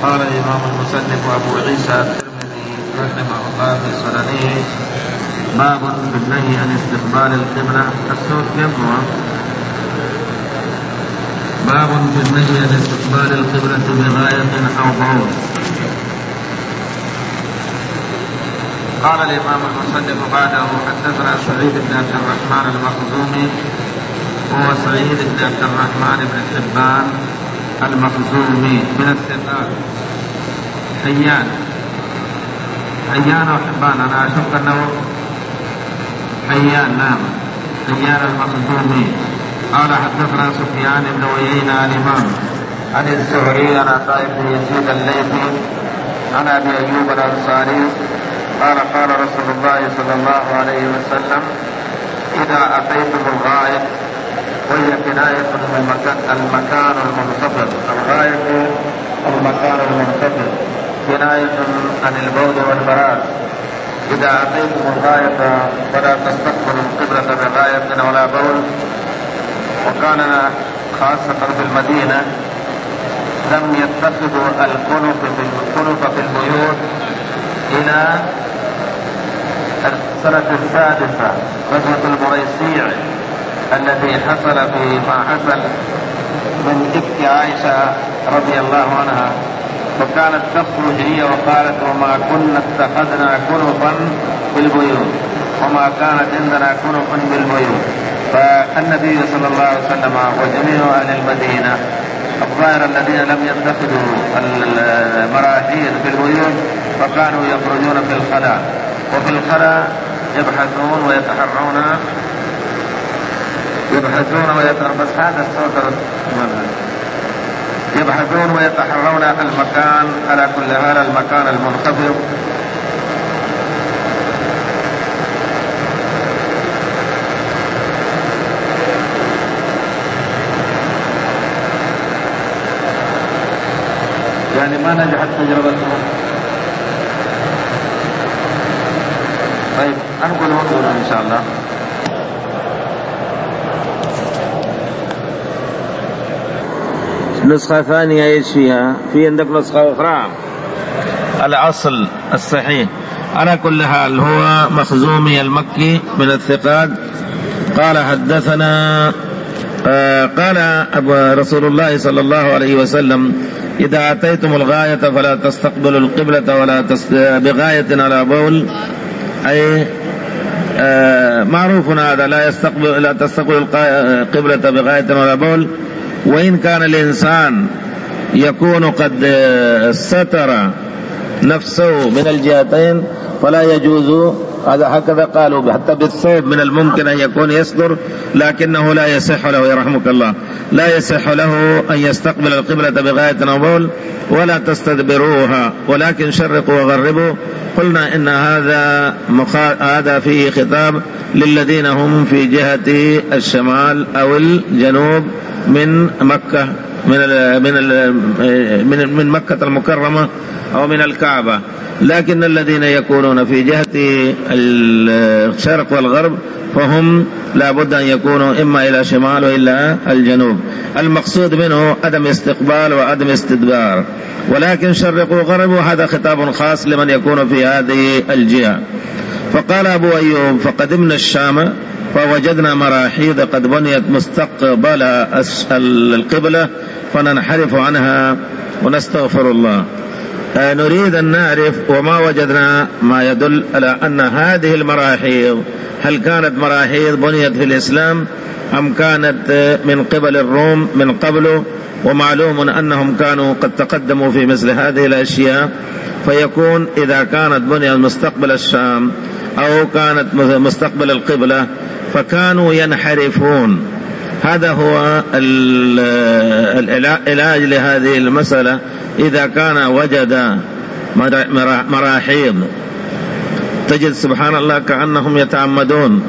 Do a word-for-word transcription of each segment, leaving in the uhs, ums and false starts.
قال الإمام المصنف أبو عيسى الترمذي رحمه الله في سننه: باب في النهي عن استقبال القبلة. الصوت كيف هو؟ باب في النهي عن استقبال القبلة بغاية أو بعوض. قال الإمام المصنف بعده: حدثنا سعيد بن عبد الرحمن المخزومي، وهو سعيد بن عبد الرحمن بن حبان المخزومي من الثقات. حيان حيان وحبان، أنا أشك أنه حيان. نعم، حيان المخزومي. قال حدثنا سفيان بن عيينة الإمام عن الزهري عن عطاء بن يزيد الليثي عن أبي أيوب الأنصاري قال قال رسول الله صلى الله عليه وسلم: إذا أتيتم الغائط، وهي كناية المكان المنخفض. الغائط المكان المنخفض كناية عن البول والبراز. إذا أتيتم الغائط فلا تستقبلوا القبلة بغاية ولا بول. وكان خاصة في المدينة لم يتخذوا الكنف في البيوت إلى السنة السادسة، غزوة المريسيع الذي حصل في ما حصل من إفك عائشة رضي الله عنها، وكانت تخرج هي وقالت: وما كنا اتخذنا كنفا بالبيوت، وما كانت عندنا كنف بالبيوت. فالنبي صلى الله عليه وسلم وجميع أهل المدينة الظاهر الذين لم يتخذوا المراحيض في البيوت فكانوا يخرجون في الخلاء، وفي الخلاء يبحثون ويتحرون يبحثون ويتحرون بس هذا الصوت يبحثون ويتحرون المكان على كل حال المكان المنخفض. يعني ما نجحت تجربتهم. طيب أنقل وقوله إن شاء الله. نسخة ثانية ايش فيها؟ في عندك نسخة أخرى. الأصل الصحيح على كل حال هو مخزومي المكي من الثقات. قال حدثنا آه قال أبو رسول الله صلى الله عليه وسلم: إذا أتيتم الغاية فلا تستقبلوا القبلة ولا تست... بغاية على بول. أي آه معروف هذا، لا يستقبل لا تستقبل القبلة بغاية ولا بول. وإن كان الإنسان يكون قد ستر نفسه من الجهتين فلا يجوز، هذا هكذا قالوا، حتى بالثوب من الممكن أن يكون يصدر، لكنه لا يصح له يرحمك الله لا يصح له أن يستقبل القبلة بغاية أو بول ولا تستدبروها، ولكن شرقوا وغربوا. قلنا إن هذا مخا... هذا فيه خطاب للذين هم في جهة الشمال أو الجنوب من مكة، من ال... من ال... من من مكة المكرمة أو من الكعبة. لكن الذين يكونون في جهة الشرق والغرب فهم لا بد أن يكونوا إما إلى شمال وإلا الجنوب. المقصود منه عدم استقبال وعدم استدبار، ولكن شرقوا وغربوا هذا خطاب خاص لمن يكون في هذه الجهة. فقال أبو أيوب: فقدمنا الشام فوجدنا مراحيض قد بنيت مستقبل القبلة فننحرف عنها ونستغفر الله. نريد أن نعرف وما وجدنا ما يدل على أن هذه المراحيض هل كانت مراحيض بنيت في الإسلام أم كانت من قبل الروم من قبله. ومعلوم أنهم كانوا قد تقدموا في مثل هذه الأشياء، فيكون إذا كانت بنيت مستقبل الشام أو كانت مستقبل القبلة فكانوا ينحرفون. هذا هو العلاج لهذه المسألة. إذا كان وجد مراحيض تجد سبحان الله كأنهم يتعمدون،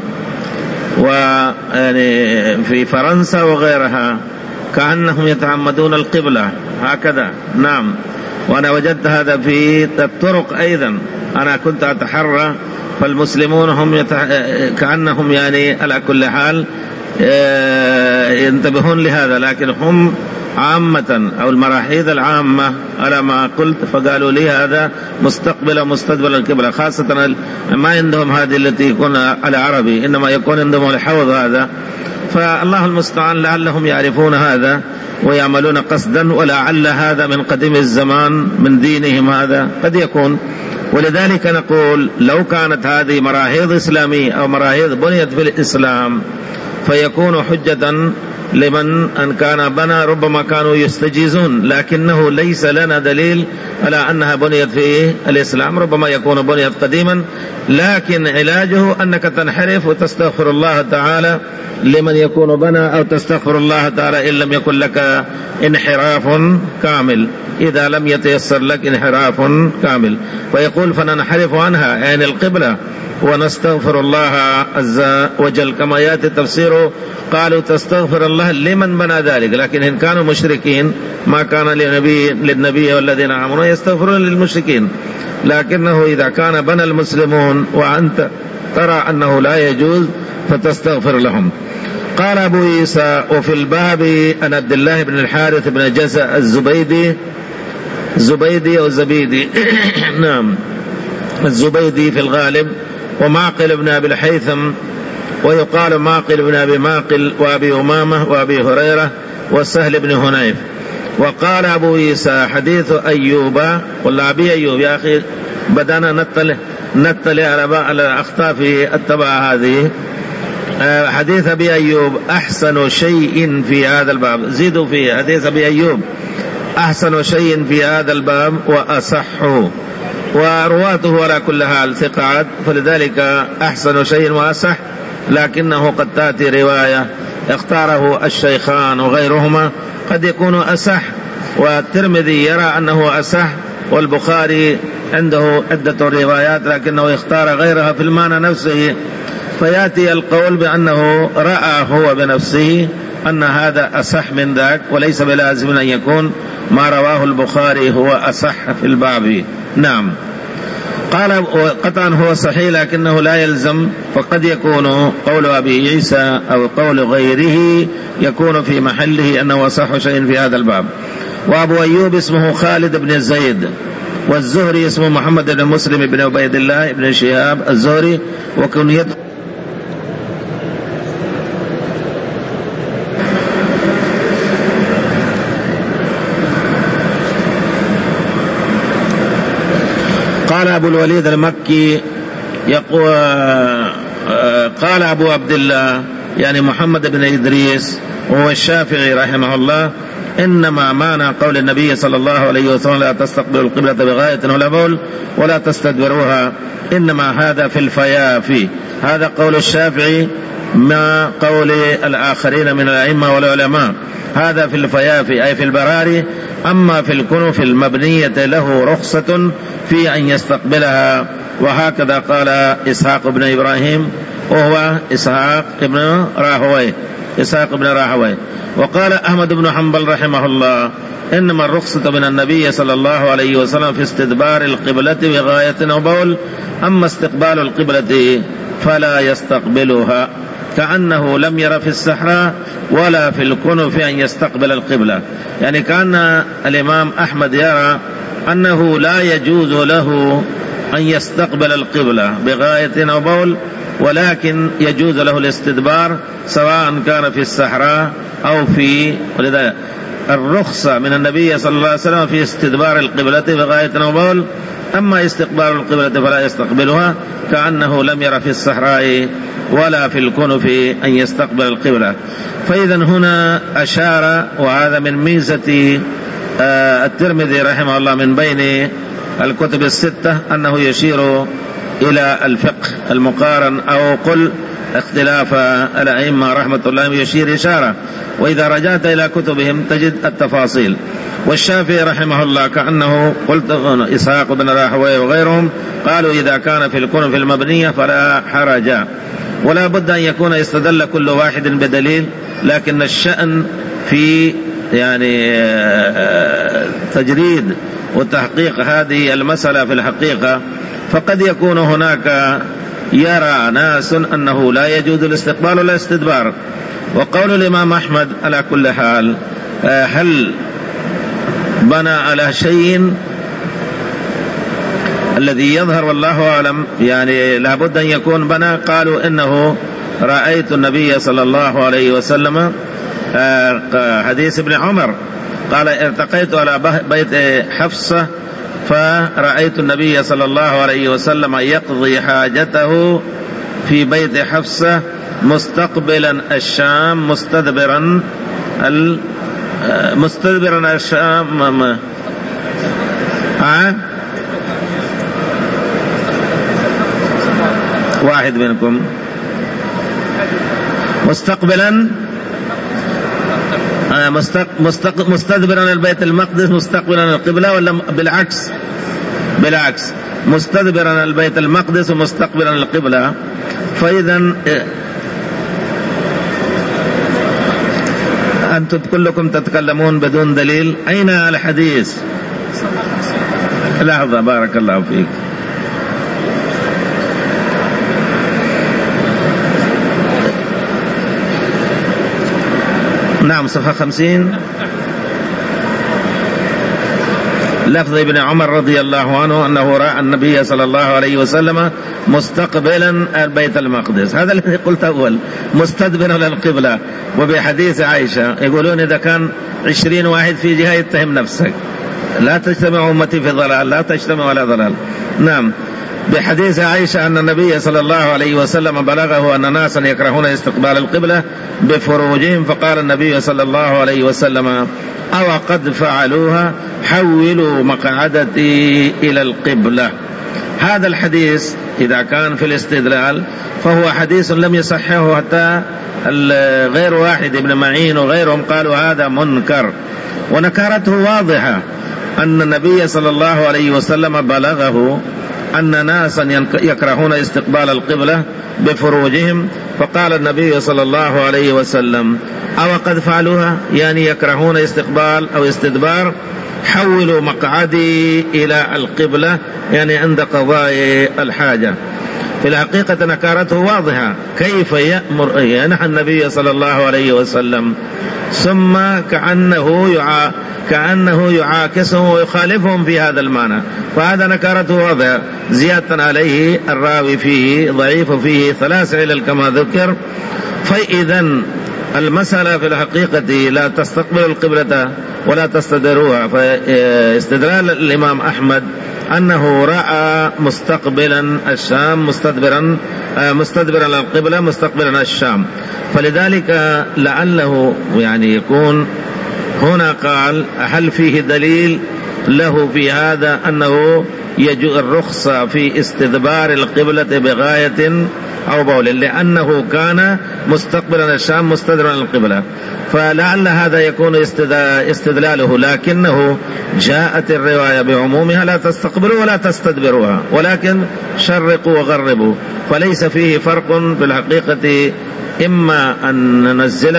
ويعني في فرنسا وغيرها كأنهم يتعمدون القبلة هكذا. نعم، وأنا وجدت هذا في الطرق أيضا. أنا كنت أتحرى، فالمسلمون هم يتح... كأنهم يعني على كل حال ينتبهون لهذا، لكن هم عامة أو المراحيض العامة على ما قلت، فقالوا لي هذا مستقبل ومستدبر القبلة، خاصة ما عندهم هذه التي يكون على عربي، إنما يكون عندهم الحوض هذا. فالله المستعان لعلهم يعرفون هذا ويعملون قصدا، ولعل هذا من قديم الزمان من دينهم، هذا قد يكون. ولذلك نقول لو كانت هذه مراحيض إسلامية أو مراحيض بنيت في الإسلام فيكون حجة لمن أن كان بنى، ربما كانوا يستجيزون، لكنه ليس لنا دليل على أنها بنيت في الإسلام، ربما يكون بنيت قديما، لكن علاجه أنك تنحرف وتستغفر الله تعالى لمن يكون بنى، أو تستغفر الله تعالى إن لم يكن لك انحراف كامل، إذا لم يتيسر لك انحراف كامل. ويقول فننحرف عنها يعني القبلة ونستغفر الله عز وجل، كما يأتي تفسيره قالوا تستغفر الله لمن بنى ذلك، لكن إن كانوا مشركين ما كان للنبي, للنبي والذين آمنوا يستغفرون للمشركين، لكنه إذا كان بنى المسلمون وأنت ترى أنه لا يجوز فتستغفر لهم. قال أبو عيسى وفي الباب أن عبد الله بن الحارث بن جزء الزبيدي الزبيدي أو الزبيدي نعم الزبيدي في الغالب، ومعقل بن أبي الحيثم، ويقال معقل بن أبي معقل، وأبي أمامة وأبي هريرة وسهل بن هنيف. وقال أبو عيسى حديث أيوب، ولا أبي أيوب يا أخي بدأنا نطلع نطلع على الأخطاء في التبع هذه. حديث أبي أيوب أحسن شيء في هذا الباب، زيدوا فيه حديث أبي أيوب أحسن شيء في هذا الباب وأصحه، ورواته على كل حال ثقات، فلذلك أحسن شيء وأصح، لكنه قد تأتي رواية اختاره الشيخان وغيرهما قد يكون أصح، والترمذي يرى أنه أصح، والبخاري عنده عدة روايات لكنه اختار غيرها في المعنى نفسه، فيأتي القول بأنه رأى هو بنفسه أن هذا أصح من ذاك، وليس بلازم أن يكون ما رواه البخاري هو أصح في الباب. نعم. قال قطعا هو صحيح لكنه لا يلزم، فقد يكون قول أبي عيسى أو قول غيره يكون في محله أنه أصح شيء في هذا الباب. وأبو أيوب اسمه خالد بن زيد، والزهري اسمه محمد بن مسلم بن عبيد الله بن شهاب الزهري، وكنيته قال أبو الوليد المكي يقول قال أبو عبد الله يعني محمد بن إدريس وهو الشافعي رحمه الله إنما معنى قول النبي صلى الله عليه وسلم لا تستقبلوا القبلة بغاية ولا بول ولا تستدبروها، إنما هذا في الفيافي، هذا قول الشافعي مع قول الآخرين من الأئمة والعلماء، هذا في الفيافي أي في البراري. أما في الكنف المبنية له رخصة في أن يستقبلها، وهكذا قال إسحاق بن إبراهيم وهو إسحاق بن راهوي إسحاق بن راهوي. وقال أحمد بن حنبل رحمه الله إنما الرخصة من النبي صلى الله عليه وسلم في استدبار القبلة بغاية أو بول، أما استقبال القبلة فلا يستقبلها، كأنه لم ير في الصحراء ولا في الكنف أن يستقبل القبلة. يعني كان الإمام أحمد يرى أنه لا يجوز له أن يستقبل القبلة بغاية أو بول، ولكن يجوز له الاستدبار سواء كان في الصحراء أو في، ولذا الرخصة من النبي صلى الله عليه وسلم في استدبار القبلة بغاية أو بول، أما استقبال القبلة فلا يستقبلها، كأنه لم ير في الصحراء ولا في الكنف أن يستقبل القبلة. فإذا هنا أشار، وهذا من ميزة الترمذي رحمه الله من بين الكتب الستة أنه يشير إلى الفقه المقارن أو قل اختلاف الأئمة رحمة الله يشير إشارة، وإذا رجعت إلى كتبهم تجد التفاصيل. والشافعي رحمه الله كأنه قلت إسحاق بن راهويه وغيرهم قالوا إذا كان في الكنف المبنية فلا حرج، ولا بد أن يكون يستدل كل واحد بدليل، لكن الشأن في يعني تجريد وتحقيق هذه المسألة في الحقيقة، فقد يكون هناك يرى ناس أنه لا يجوز الاستقبال ولا الاستدبار. وقول الإمام أحمد على كل حال هل بنى على شيء الذي يظهر والله أعلم، يعني لابد أن يكون بنى. قالوا إنه رأيت النبي صلى الله عليه وسلم، حديث ابن عمر قال ارتقيت على بيت حفصة فرأيت النبي صلى الله عليه وسلم يقضي حاجته في بيت حفصة مستقبلا الشام مستدبرا مستدبرا الشام. ها واحد منكم مستقبلا مستق... مستدبرا البيت المقدس مستقبلا القبلة، ولا بالعكس؟ بالعكس، مستدبرا البيت المقدس ومستقبلا القبلة. فإذا أنتم كلكم تتكلمون بدون دليل. أين الحديث؟ لحظة بارك الله فيك. نعم صفحة خمسين، لفظ ابن عمر رضي الله عنه أنه رأى النبي صلى الله عليه وسلم مستقبلا البيت المقدس. هذا الذي قلت أول، مستدبرا للقبلة. وبحديث عائشة يقولون إذا كان عشرين واحد في جهة يتهم نفسك، لا تجتمع أمتي في ضلال، لا تجتمع ولا ضلال. نعم، بحديث عائشة أن النبي صلى الله عليه وسلم بلغه أن ناسا يكرهون استقبال القبلة بفروجهم، فقال النبي صلى الله عليه وسلم أو قد فعلوها حولوا مقعدتي إلى القبلة. هذا الحديث إذا كان في الاستدلال فهو حديث لم يصححه حتى غير واحد، ابن معين وغيرهم قالوا هذا منكر. ونكارته واضحة أن النبي صلى الله عليه وسلم بلغه أن ناسا يكرهون استقبال القبلة بفروجهم، فقال النبي صلى الله عليه وسلم أو قد فعلوها، يعني يكرهون استقبال أو استدبار، حولوا مقعدي إلى القبلة، يعني عند قضاء الحاجة. في الحقيقة نكارته واضحة، كيف يأمر ينهى النبي صلى الله عليه وسلم ثم كأنه يعا كأنه يعاكسهم ويخالفهم في هذا المعنى. فهذا نكارته واضحة. زيادة عليه الراوي فيه ضعيف، فيه ثلاث علل كما ذكر. فإذا المسألة في الحقيقة لا تستقبل القبلة ولا تستدروها. فاستدلال الإمام أحمد أنه رأى مستقبلا الشام مستدبرا مستدبرا القبلة مستقبلا الشام، فلذلك لعله يعني يكون هنا قال هل فيه دليل له في هذا أنه يجوز الرخصة في استدبار القبلة بغاية أو بول، لأنه كان مستقبلا الشام مستدبرا القبلة. فلعل هذا يكون استدلاله، لكنه جاءت الرواية بعمومها لا تستقبلوا ولا تستدبروها، ولكن شرقوا وغربوا. فليس فيه فرق في الحقيقة، إما أن ننزل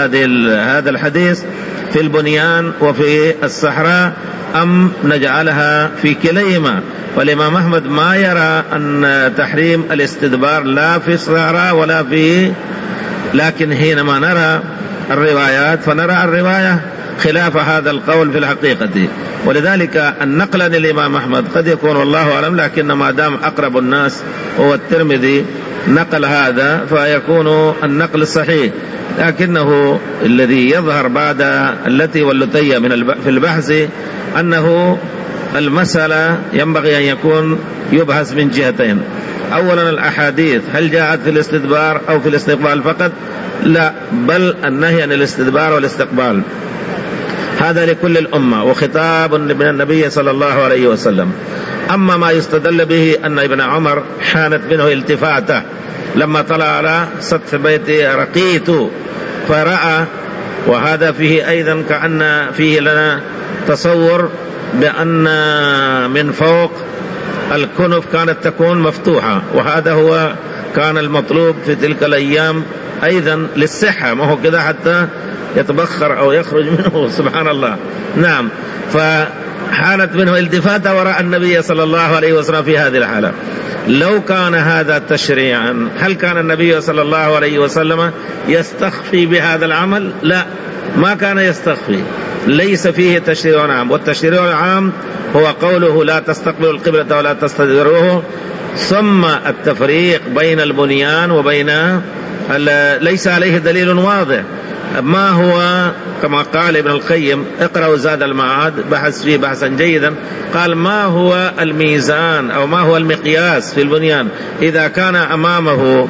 هذا الحديث في البنيان وفي الصحراء أم نجعلها في كليهما. والإمام أحمد ما يرى أن تحريم الاستدبار لا في الصحراء ولا في، لكن حينما نرى الروايات فنرى الرواية خلاف هذا القول في الحقيقة. ولذلك النقل عن الإمام أحمد قد يكون والله أعلم، لكن ما دام أقرب الناس هو الترمذي نقل هذا فيكون النقل صحيح. لكنه الذي يظهر بعد التي واللتي من في البحث أنه المسألة ينبغي أن يكون يبحث من جهتين. أولا الأحاديث هل جاءت في الاستدبار أو في الاستقبال فقط؟ لا، بل النهي عن الاستدبار والاستقبال هذا لكل الأمة وخطاب من النبي صلى الله عليه وسلم. أما ما يستدل به أن ابن عمر حانت منه التفاته لما طلع على سقف بيت رقيت فرأى، وهذا فيه أيضا كأن فيه لنا تصور بأن من فوق الكنف كانت تكون مفتوحة، وهذا هو كان المطلوب في تلك الأيام أيضا للصحة، ما هو كذا حتى يتبخر أو يخرج منه سبحان الله. نعم، فحانت منه التفاتة وراء النبي صلى الله عليه وسلم في هذه الحالة. لو كان هذا تشريعا هل كان النبي صلى الله عليه وسلم يستخفي بهذا العمل؟ لا، ما كان يستخفي، ليس فيه تشريع عام. والتشريع العام هو قوله لا تستقبلوا القبلة ولا تستدبروه، ثم التفريق بين البنيان وبين ليس عليه دليل واضح. ما هو كما قال ابن القيم، اقرأوا زاد المعاد، بحث فيه بحثا جيدا، قال ما هو الميزان أو ما هو المقياس في البنيان إذا كان أمامه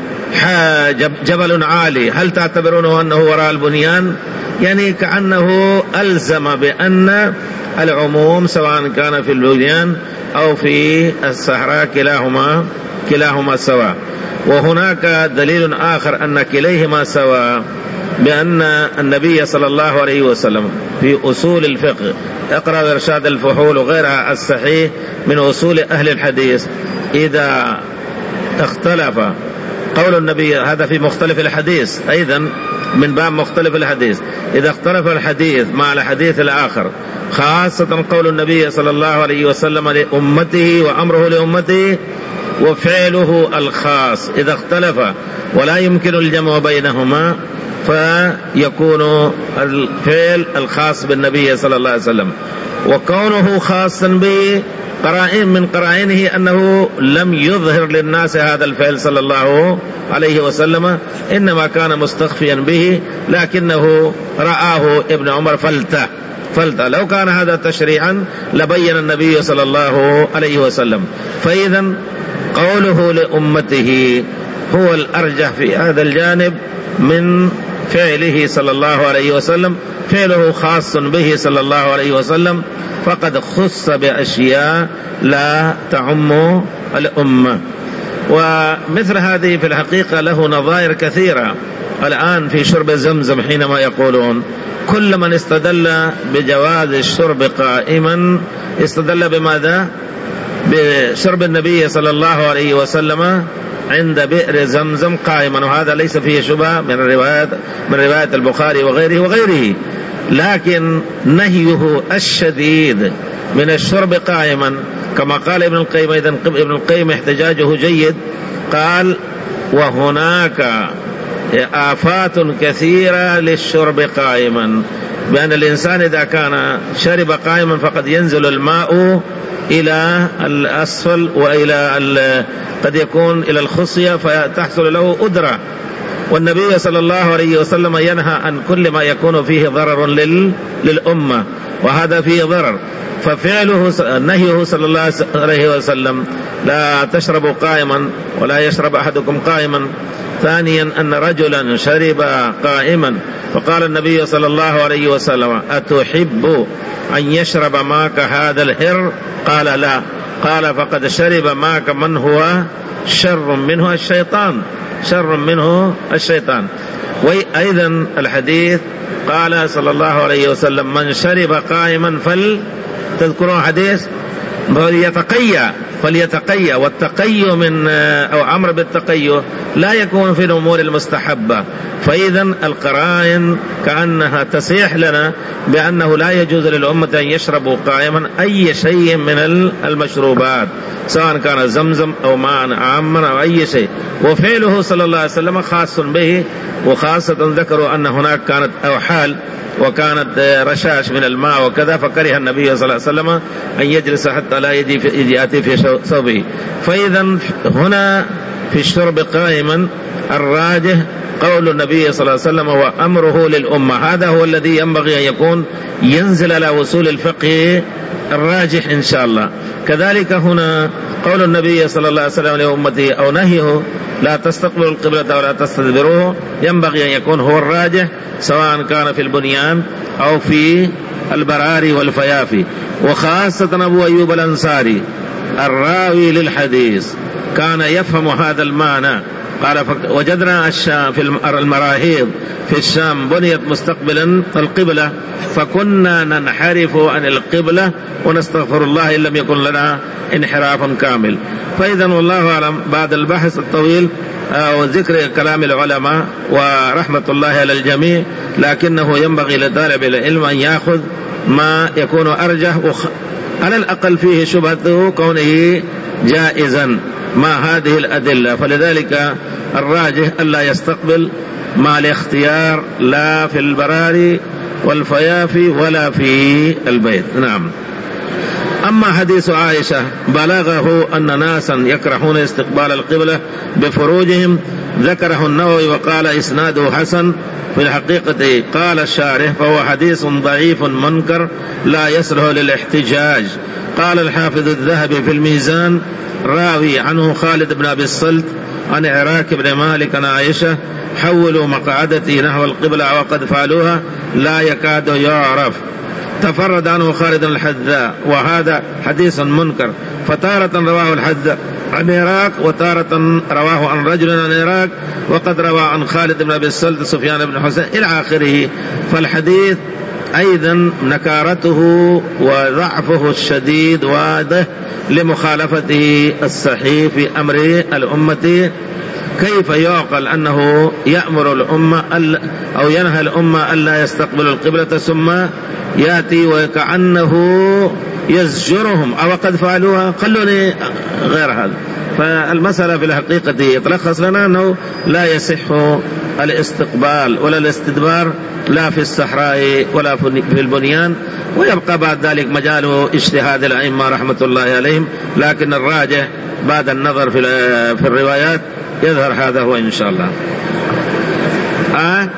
جبل عالي هل تعتبرونه أنه وراء البنيان؟ يعني كأنه ألزم بأن العموم سواء كان في البنيان أو في الصحراء كلاهما كلاهما سواء. وهناك دليل آخر أن كليهما سواء، بأن النبي صلى الله عليه وسلم في أصول الفقه، اقرأ إرشاد الفحول وغيرها الصحيح من أصول أهل الحديث، إذا اختلف قول النبي، هذا في مختلف الحديث أيضا من باب مختلف الحديث، إذا اختلف الحديث مع الحديث الآخر، خاصة قول النبي صلى الله عليه وسلم لأمته وأمره لأمته وفعله الخاص، إذا اختلف ولا يمكن الجمع بينهما فيكون الفعل الخاص بالنبي صلى الله عليه وسلم، وكونه خاصا به قرائن من قرائنه أنه لم يظهر للناس هذا الفعل صلى الله عليه وسلم، إنما كان مستخفيا به، لكنه رآه ابن عمر فلته فلته لو كان هذا تشريعا لبين النبي صلى الله عليه وسلم. فإذا قوله لأمته هو الأرجح في هذا الجانب من فعله صلى الله عليه وسلم، فعله خاص به صلى الله عليه وسلم، فقد خص بأشياء لا تعم الأمة. ومثل هذه في الحقيقة له نظائر كثيرة الآن في شرب زمزم، حينما يقولون كل من استدل بجواز الشرب قائما استدل بماذا؟ بشرب النبي صلى الله عليه وسلم عند بئر زمزم قائما، وهذا ليس فيه شبهة من الروايات من رواية البخاري وغيره وغيره، لكن نهيه الشديد من الشرب قائما كما قال ابن القيم. إذن ابن القيم احتجاجه جيد، قال وهناك آفات كثيرة للشرب قائما، بأن الإنسان إذا كان شرب قائما فقد ينزل الماء إلى الأسفل وإلى قد يكون إلى الخصية فتحصل له أدرة، والنبي صلى الله عليه وسلم ينهى عن كل ما يكون فيه ضرر للأمة، وهذا فيه ضرر. ففعله نهيه صلى الله عليه وسلم لا تشربوا قائما ولا يشرب أحدكم قائما. ثانيا أن رجلا شرب قائما فقال النبي صلى الله عليه وسلم أتحب أن يشرب ماك هذا الهر؟ قال لا، قال فقد شرب ماك من هو شر منه الشيطان شر منه الشيطان. وأيضا الحديث قال صلى الله عليه وسلم من شرب قائما فل تذكرون حديث فليتقيا فليتقيا والتقي من أو أمر بالتقي لا يكون في الأمور المستحبة. فإذا القرائن كأنها تصيح لنا بأنه لا يجوز للأمة أن يشربوا قائما أي شيء من المشروبات، سواء كان زمزم أو ماء عاما أو أي شيء، وفعله صلى الله عليه وسلم خاص به. وخاصة ذكروا أن هناك كانت أوحال وكانت رشاش من الماء وكذا، فكره النبي صلى الله عليه وسلم أن يجلس حتى لا يأتي في ثوبه. فإذا هنا في الشرب قائما الراجح قول النبي صلى الله عليه وسلم وأمره للأمة، هذا هو الذي ينبغي أن يكون ينزل على وصول الفقه الراجح إن شاء الله. كذلك هنا قول النبي صلى الله عليه وسلم لأمته أو نهيه لا تستقبلوا القبلة ولا تستدبروه ينبغي أن يكون هو الراجح، سواء كان في البنيان أو في البراري والفيافي. وخاصة أبو أيوب الأنصاري الراوي للحديث كان يفهم هذا المعنى، قال وجدنا الشام في المراهيض في الشام بنيت مستقبلا القبلة فكنا ننحرف عن القبلة ونستغفر الله إن لم يكن لنا انحراف كامل. فإذا والله أعلم بعد البحث الطويل وذكر كلام العلماء ورحمة الله على الجميع، لكنه ينبغي لطالب العلم أن يأخذ ما يكون أرجح وخ... على الأقل فيه شبهته كونه جائزا، مع هذه الأدلة، فلذلك الراجح ألا يستقبل مع الاختيار لا في البراري والفيافي ولا في البيت. نعم. أما حديث عائشة بلغه أن ناسا يكرهون استقبال القبلة بفروجهم، ذكره النووي وقال إسناده حسن. في الحقيقة قال الشارح فهو حديث ضعيف منكر لا يصلح للاحتجاج. قال الحافظ الذهبي في الميزان راوي عنه خالد بن أبي الصلت عن عراك بن مالك عن عائشة حولوا مقعدتي نحو القبلة وقد فعلوها لا يكاد يعرف. تفرد عنه خالد الحذاء وهذا حديث منكر، فتارة رواه الحذاء عن العراق وتارة رواه عن رجل عن العراق، وقد روى عن خالد بن أبي الصلت سفيان بن حسين إلى آخره. فالحديث أيضا نكارته وضعفه الشديد واضح لمخالفته الصحيح في أمر الأمة. كيف يعقل أنه يأمر الأمة أو ينهى الأمة ألا يستقبل القبلة ثم يأتي وكأنه يزجرهم أو قد فعلوها؟ خلوني غير هذا. فالمسألة في الحقيقة يتلخص لنا أنه لا يصح الاستقبال ولا الاستدبار لا في الصحراء ولا في البنيان، ويبقى بعد ذلك مجال اجتهاد الأئمة رحمة الله عليهم، لكن الراجح بعد النظر في في الروايات يظهر هذا هو إن شاء الله. آه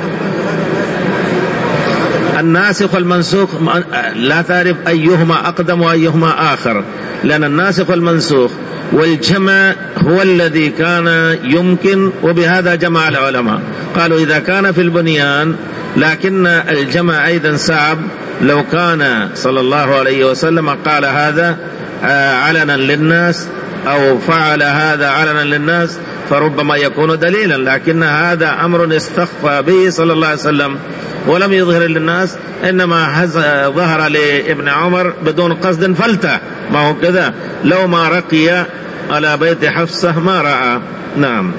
الناسخ والمنسوخ لا تعرف أيهما أقدم وأيهما آخر، لأن الناسخ والمنسوخ والجمع هو الذي كان يمكن، وبهذا جمع العلماء قالوا إذا كان في البنيان، لكن الجمع أيضا صعب. لو كان صلى الله عليه وسلم قال هذا علنا للناس أو فعل هذا علنا للناس فربما يكون دليلا، لكن هذا أمر استخفى به صلى الله عليه وسلم ولم يظهر للناس، إنما ظهر لابن عمر بدون قصد فلتة، ما هو كذا، لو ما رقي على بيت حفصة ما رأى. نعم.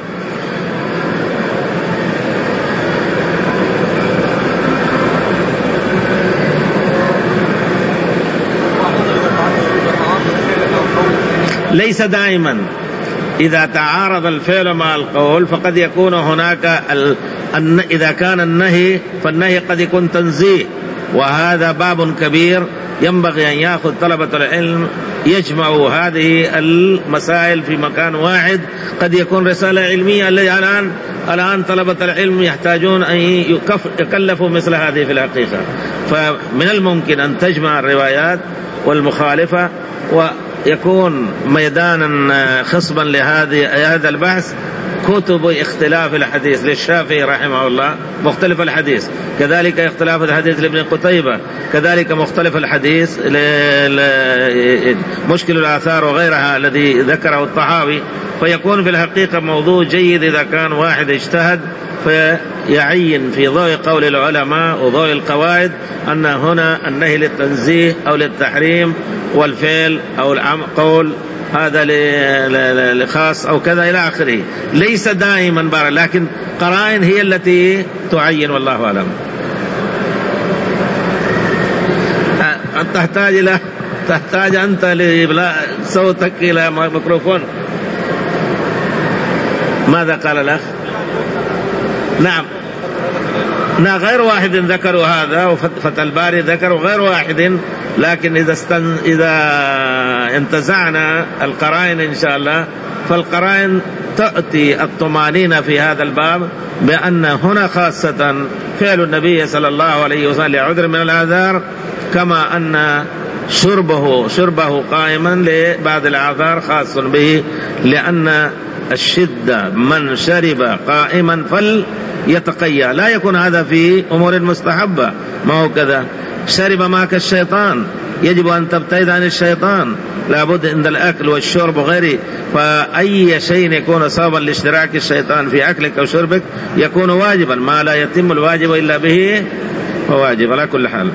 ليس دائما، إذا تعارض الفعل مع القول فقد يكون هناك ال... إذا كان النهي فالنهي قد يكون تنزيه، وهذا باب كبير ينبغي أن يأخذ طلبة العلم يجمعوا هذه المسائل في مكان واحد. قد يكون رسالة علمية التي الآن الآن طلبة العلم يحتاجون أن يكلفوا مثل هذه في الحقيقة، فمن الممكن أن تجمع الروايات والمخالفة ويكون ميدانا خصبا لهذه هذا البحث. كتب اختلاف الحديث للشافعي رحمه الله مختلف الحديث، كذلك اختلاف الحديث لابن قتيبة، كذلك مختلف الحديث مشكل الآثار وغيرها الذي ذكره الطحاوي. فيكون في الحقيقة موضوع جيد إذا كان واحد اجتهد فيعين في ضوء قول العلماء وضوء القواعد أن هنا النهي للتنزيه أو للتحريم، والفعل أو القول هذا لخاص أو كذا إلى آخره. ليس دائما بار، لكن قرائن هي التي تعين، والله أعلم. تحتاج إلى تحتاج أنت لإبلاغ صوتك إلى ميكروفون. ماذا قال الأخ؟ نعم نا غير واحد ذكروا هذا، وفتى الباري ذكروا غير واحد، لكن إذا استن... إذا انتزعنا القرائن إن شاء الله، فالقرائن تأتي الطمأنينة في هذا الباب بأن هنا خاصة فعل النبي صلى الله عليه وسلم لعذر من الأعذار، كما أن شربه شربه قائما لبعض الأعذار خاص به، لأن الشدة من شرب قائما فليتقيا، لا يكون هذا في أمور مستحبة، ما هو كذا. شرب معك الشيطان، يجب أن تبتعد عن الشيطان، لابد عند الأكل والشرب وغيره. فأي شيء يكون سببا لاشتراك الشيطان في أكلك أو شربك يكون واجبا، ما لا يتم الواجب إلا به فواجب على كل حال.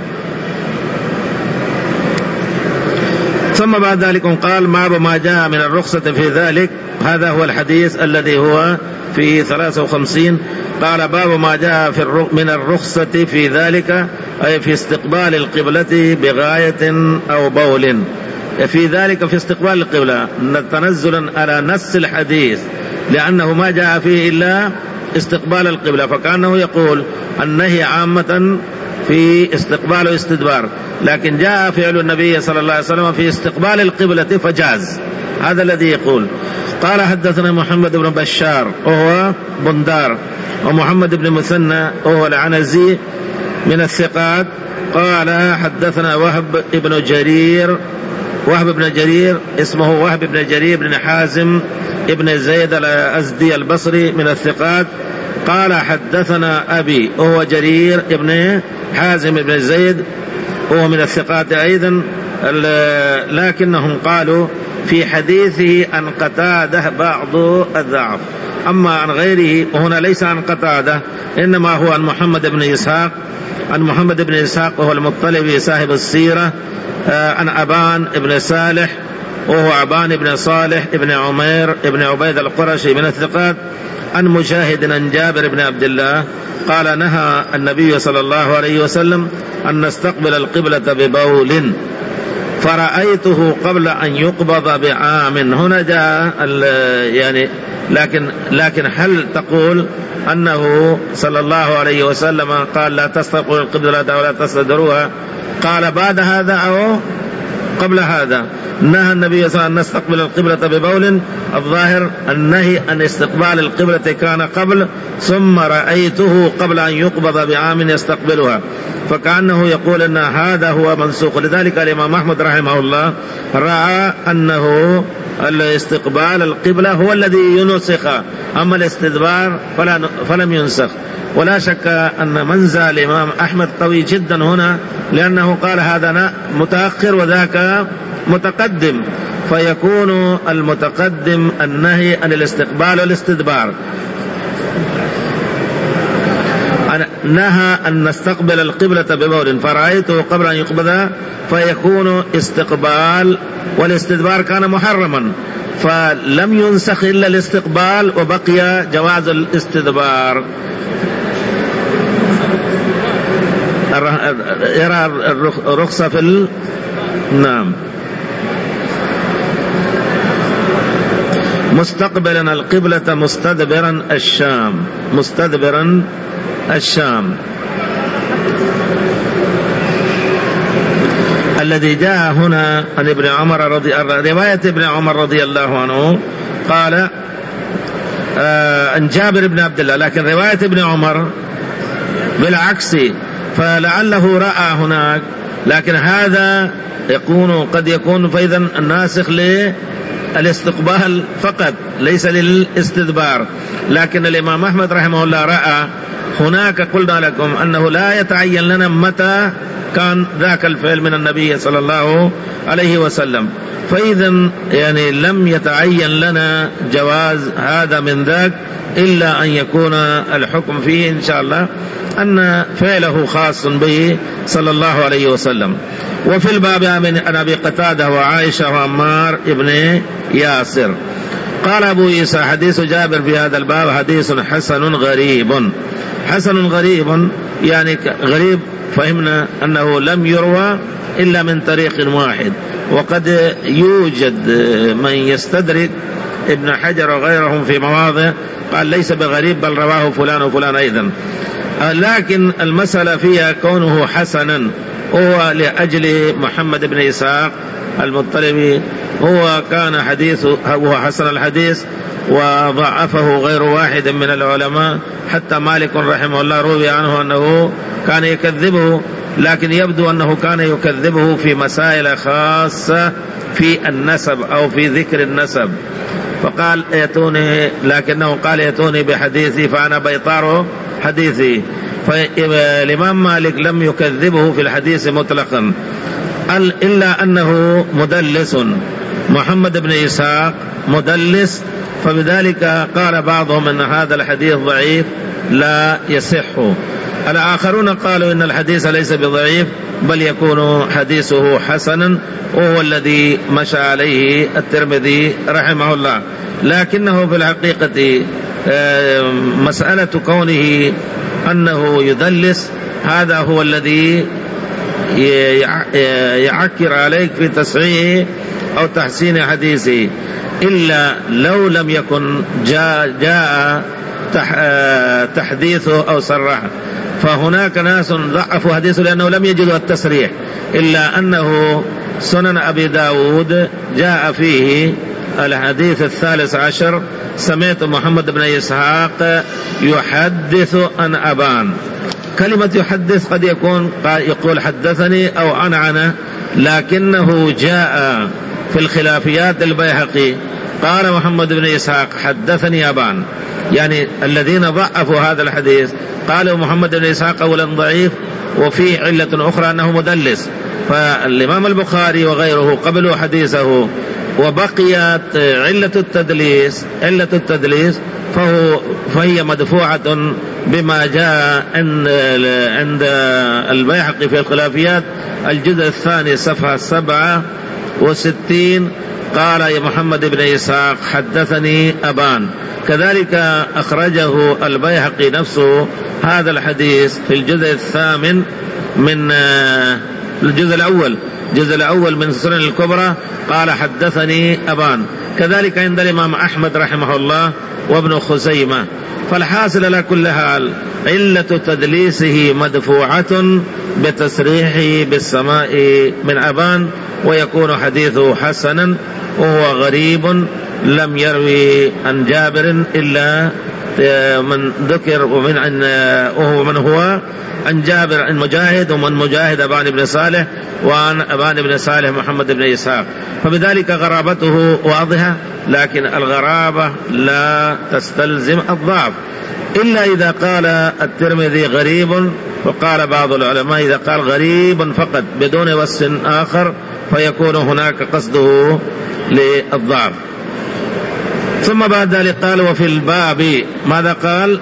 ثم بعد ذلك قال ما ما جاء من الرخصة في ذلك، هذا هو الحديث الذي هو في ثلاثة وخمسين. قال باب ما جاء في من الرخصة في ذلك، أي في استقبال القبلة بغاية أو بول. في ذلك في استقبال القبلة تنزلا على نص الحديث، لأنه ما جاء فيه إلا استقبال القبلة، فكأنه يقول النهي عامة في استقبال واستدبار، لكن جاء فعل النبي صلى الله عليه وسلم في استقبال القبلة فجاز. هذا الذي يقول. قال حدثنا محمد بن بشار وهو بندار، ومحمد بن مثنى وهو العنزي من الثقات. قال حدثنا وهب بن جرير، وهب بن جرير اسمه وهب بن جرير بن حازم ابن زيد الأزدي البصري من الثقات. قال حدثنا أبي وهو جرير ابن حازم بن زيد وهو من الثقات أيضا، لكنهم قالوا في حديثه عن قتادة بعض الضعف، أما عن غيره وهنا ليس عن قتادة، إنما هو عن محمد بن إسحاق، عن محمد بن إسحاق وهو المطلبي صاحب السيرة، عن أبان بن صالح وهو أبان بن صالح بن عمير بن عبيد القرشي من الثقات، عن مجاهد عن جابر بن عبد الله قال نهى النبي صلى الله عليه وسلم أن نستقبل القبلة ببول فرأيته قبل أن يقبض بعام. هنا جاء يعني لكن لكن هل تقول أنه صلى الله عليه وسلم قال لا تستقبلوا القبلة ولا تستدروها؟ قال بعد هذا أو قبل هذا؟ نهى النبي صلى الله عليه وسلم أن نستقبل القبلة ببول. الظاهر النهي أن استقبال القبلة كان قبل، ثم رأيته قبل أن يقبض بعام يستقبلها، فكأنه يقول أن هذا هو منسوخ. لذلك الإمام أحمد رحمه الله رأى أنه الاستقبال القبلة هو الذي ينسخ، أما الاستدبار فلا فلم ينسخ. ولا شك أن منزل الإمام أحمد قوي جدا هنا، لأنه قال هذا متأخر وذاك متقدم، فيكون المتقدم النهي عن الاستقبال والاستدبار. نهى أن نستقبل القبلة ببول فرأيته قبل أن يقبض، فيكون استقبال، والاستدبار كان محرما فلم ينسخ إلا الاستقبال وبقي جواز الاستدبار. يرى الرخصة في ال... نعم مستقبلا القبلة مستدبرا الشام، مستدبرا الشام. الذي جاء هنا عن ابن عمر رضي رواية ابن عمر رضي الله عنه قال آه عن جابر بن عبد الله، لكن رواية ابن عمر بالعكس، فلعله رأى هناك، لكن هذا يكون قد يكون فإذا الناسخ للاستقبال فقط ليس للاستدبار. لكن الإمام أحمد رحمه الله رأى هناك، قلنا لكم أنه لا يتعين لنا متى كان ذاك الفعل من النبي صلى الله عليه وسلم، فإذا يعني لم يتعين لنا جواز هذا من ذاك إلا أن يكون الحكم فيه إن شاء الله أن فعله خاص به صلى الله عليه وسلم. وفي الباب عن أبي قتادة وعائشة وعمار ابن ياسر. قال أبو عيسى حديث جابر في هذا الباب حديث حسن غريب. حسن غريب يعني غريب فهمنا أنه لم يروى إلا من طريق واحد، وقد يوجد من يستدرك ابن حجر وغيرهم في مواضع قال ليس بغريب بل رواه فلان وفلان أيضا، لكن المسألة فيها كونه حسنا هو لأجل محمد بن إسحاق المطلبي، هو كان حديثه هو حسن الحديث وضعفه غير واحد من العلماء، حتى مالك رحمه الله روي عنه أنه كان يكذبه، لكن يبدو أنه كان يكذبه في مسائل خاصة في النسب أو في ذكر النسب، فقال يأتوني، لكنه قال يأتوني بحديثي فأنا بيطار حديثي. فالإمام مالك لم يكذبه في الحديث مطلقا، إلا أنه مدلس، محمد بن إسحاق مدلس، فبذلك قال بعضهم أن هذا الحديث ضعيف لا يصح. الآخرون قالوا إن الحديث ليس بضعيف بل يكون حديثه حسنا، وهو الذي مشى عليه الترمذي رحمه الله. لكنه في الحقيقة مسألة كونه أنه يدلس هذا هو الذي يعكر عليك في تصحيح أو تحسين حديثه، إلا لو لم يكن جاء, جاء تحديثه أو صرحه. فهناك ناس ضعفوا حديثه لأنه لم يجدوا التصريح، إلا أنه سنن أبي داود جاء فيه الحديث الثالث عشر: سمعت محمد بن إسحاق يحدث عن أبان. كلمة يحدث قد يكون يقول حدثني أو عنعنه، لكنه جاء في الخلافيات البيهقي قال محمد بن إسحاق حدثني أبان، يعني الذين ضعفوا هذا الحديث قالوا محمد بن إسحاق أولا ضعيف، وفي علة أخرى أنه مدلس، فالإمام البخاري وغيره قبلوا حديثه، وبقيت علة التدليس علة التدليس فهو فهي مدفوعة بما جاء عند البيهقي في الخلافيات الجزء الثاني صفحة سبعة وستين، قال يا محمد بن إسحاق حدثني أبان. كذلك أخرجه البيهقي نفسه هذا الحديث في الجزء الثامن من الجزء الأول الجزء الأول من السنن الكبرى، قال حدثني أبان. كذلك عند الإمام أحمد رحمه الله وابن خزيمة. فالحاصل على كل حال علة تدليسه مدفوعة بتصريحه بالسماء من أبان، ويكون حديثه حسنا، وهو غريب لم يروي عن جابر إلا من ذكر، ومن عن وهو من هو عن جابر عن مجاهد، ومن مجاهد أبان بن صالح، وعن أبان بن صالح محمد بن إسحاق. فبذلك غرابته واضحة، لكن الغرابة لا تستلزم الضعف، إلا إذا قال الترمذي غريب، وقال بعض العلماء إذا قال غريب فقط بدون وصف آخر فيكون هناك قصده للضعف. ثم بعد ذلك قال وفي الباب ماذا قال؟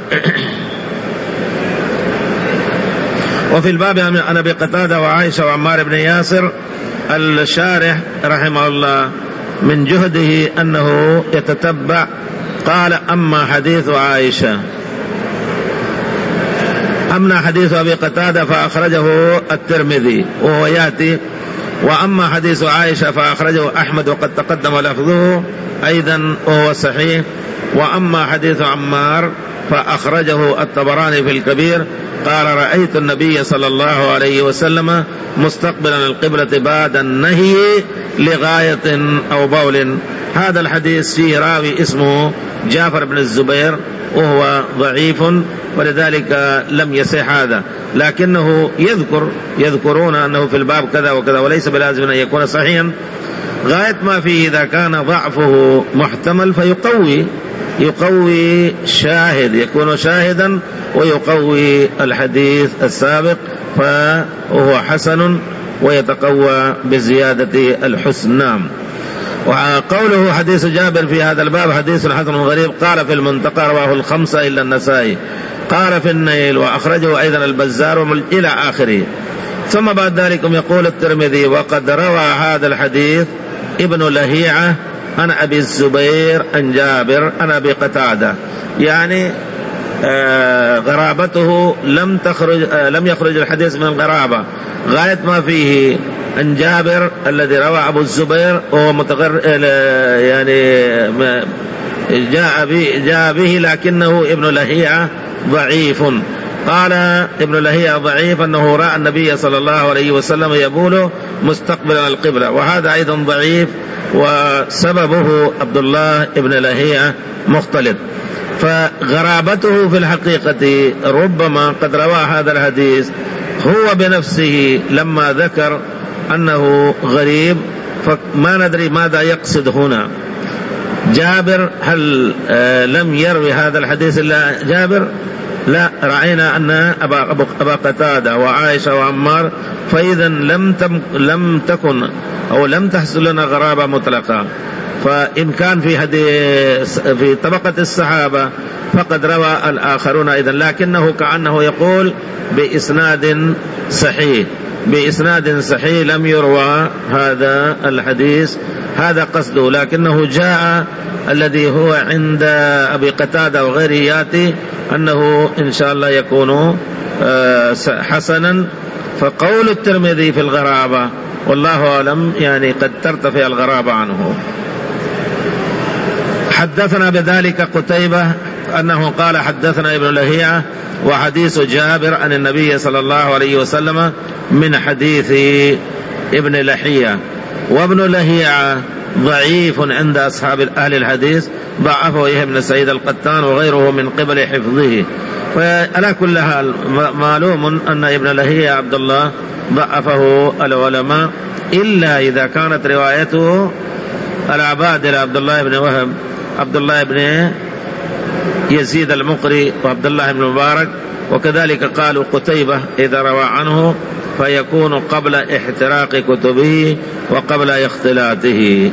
وفي الباب عن أبي قتادة وعائشة وعمار بن ياسر. الشارح رحمه الله من جهده أنه يتتبع، قال أما حديث عائشة أما حديث أبي قتادة فأخرجه الترمذي وهو يأتي، وأما حديث عائشة فأخرجه أحمد وقد تقدم لفظه أيضا وهو صحيح، وأما حديث عمار فأخرجه الطبراني في الكبير قال رأيت النبي صلى الله عليه وسلم مستقبلا القبلة بعد النهي لغاية أو بول. هذا الحديث فيه راوي اسمه جعفر بن الزبير وهو ضعيف، ولذلك لم يصح هذا، لكنه يذكر يذكرون أنه في الباب كذا وكذا، وليس بلازم أن يكون صحيحا. غاية ما فيه إذا كان ضعفه محتمل فيقوي يقوي شاهد، يكون شاهدا ويقوي الحديث السابق، فهو حسن ويتقوى بزيادة الحسن. نعم. وقوله حديث جابر في هذا الباب حديث حسن غريب، قال في المنتقى رواه الخمسة إلا النسائي، قال في النيل وأخرجه أيضا البزار إلى آخره. ثم بعد ذلك يقول الترمذي وقد روى هذا الحديث ابن لهيعة عن أبي الزبير عن جابر عن أبي قتادة، يعني آه غرابته لم تخرج آه لم يخرج الحديث من الغرابة. غاية ما فيه عن جابر الذي روى أبو الزبير وهو متغر آه يعني جاء به, جاء به لكنه ابن لهيعة ضعيف. قال ابن لهيعة ضعيف أنه رأى النبي صلى الله عليه وسلم يبول مستقبلا القبلة، وهذا أيضا ضعيف، وسببه عبد الله ابن لهيعة مختلط. فغرابته في الحقيقة ربما قد روى هذا الحديث هو بنفسه لما ذكر أنه غريب، فما ندري ماذا يقصد هنا. جابر هل آه لم يروي هذا الحديث إلا جابر؟ لا، رأينا أن أبا, أبا قتادة وعائشة وعمار، فإذا لم, تم لم تكن أو لم تحصل لنا غرابة مطلقة. فإن كان في حديث في طبقة الصحابة فقد روى الآخرون أيضا، لكنه كأنه يقول بإسناد صحيح بإسناد صحيح لم يروى هذا الحديث، هذا قصده. لكنه جاء الذي هو عند أبي قتادة وغيره ياتي أنه إن شاء الله يكون حسنا فقول الترمذي في الغرابة والله أعلم يعني قد ترتفع الغرابة عنه. حدثنا بذلك قتيبة أنه قال حدثنا ابن لهيعة وحديث جابر عن النبي صلى الله عليه وسلم من حديث ابن لهيعة. وابن لهيعة ضعيف عند أصحاب أهل الحديث، ضعفه يحيى بن سعيد القطان وغيره من قبل حفظه. فعلى كل حال معلوم أن ابن لهيعة عبد الله ضعفه العلماء، إلا إذا كانت روايته العبادلة عبد الله بن وهب، عبد الله بن يزيد المقري، وعبد الله بن مبارك، وكذلك قالوا قتيبة إذا روى عنه فيكون قبل احتراق كتبه وقبل اختلاطه.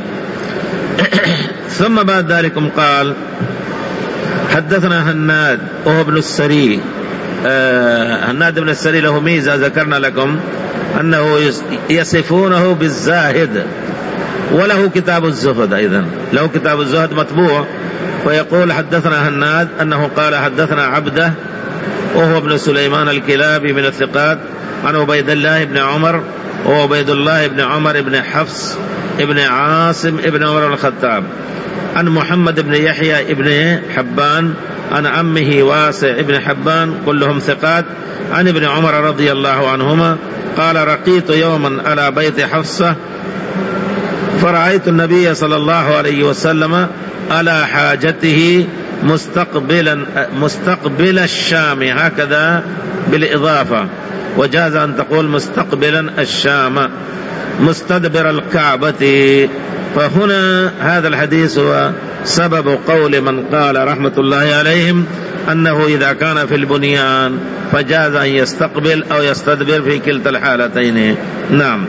ثم بعد ذلك قال حدثنا هناد وهو ابن السري. آه هناد بن السري له ميزة ذكرنا لكم أنه يصفونه بالزاهد، وله كتاب الزهد، أيضا له كتاب الزهد مطبوع. ويقول حدثنا هناد أنه قال حدثنا عبده وهو ابن سليمان الكلابي من الثقات عن عبيد الله بن عمر وهو عبيد الله بن عمر بن حفص ابن عاصم ابن عمر بن الخطاب عن محمد بن يحيى ابن حبان عن عمه واسع ابن حبان كلهم ثقات عن ابن عمر رضي الله عنهما قال رقيت يوما على بيت حفصة فرأيت النبي صلى الله عليه وسلم على حاجته مستقبلا مستقبل الشام، هكذا بالإضافة، وجاز أن تقول مستقبلا الشام مستدبر الكعبة. فهنا هذا الحديث هو سبب قول من قال رحمة الله عليهم أنه إذا كان في البنيان فجاز أن يستقبل أو يستدبر في كلتا الحالتين. نعم.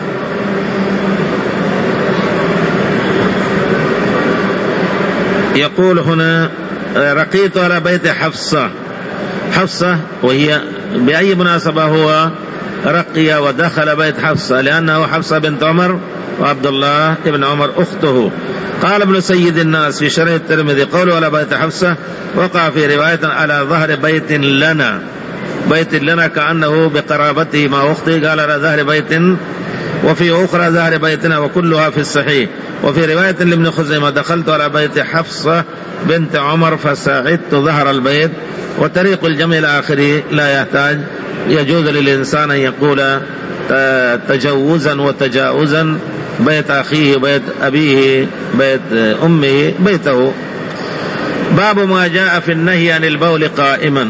يقول هنا رقيت على بيت حفصة. حفصة وهي بأي مناسبة هو رقي ودخل بيت حفصة؟ لأنه حفصة بنت عمر وعبد الله ابن عمر أخته. قال ابن سيد الناس في شرح الترمذي قوله على بيت حفصة وقع في رواية على ظهر بيت لنا، بيت لنا كأنه بقرابته مع أخته، قال على ظهر بيت، وفي أخرى ظهر بيتنا، وكلها في الصحيح. وفي رواية لابن خزيمة دخلت على بيت حفصة بنت عمر فساعدت ظهر البيت. وطريق الجمع إلى آخره لا يحتاج، يجوز للإنسان أن يقول تجوزا وتجاوزا بيت أخيه بيت أبيه بيت أمه بيته. باب ما جاء في النهي عن البول قائما.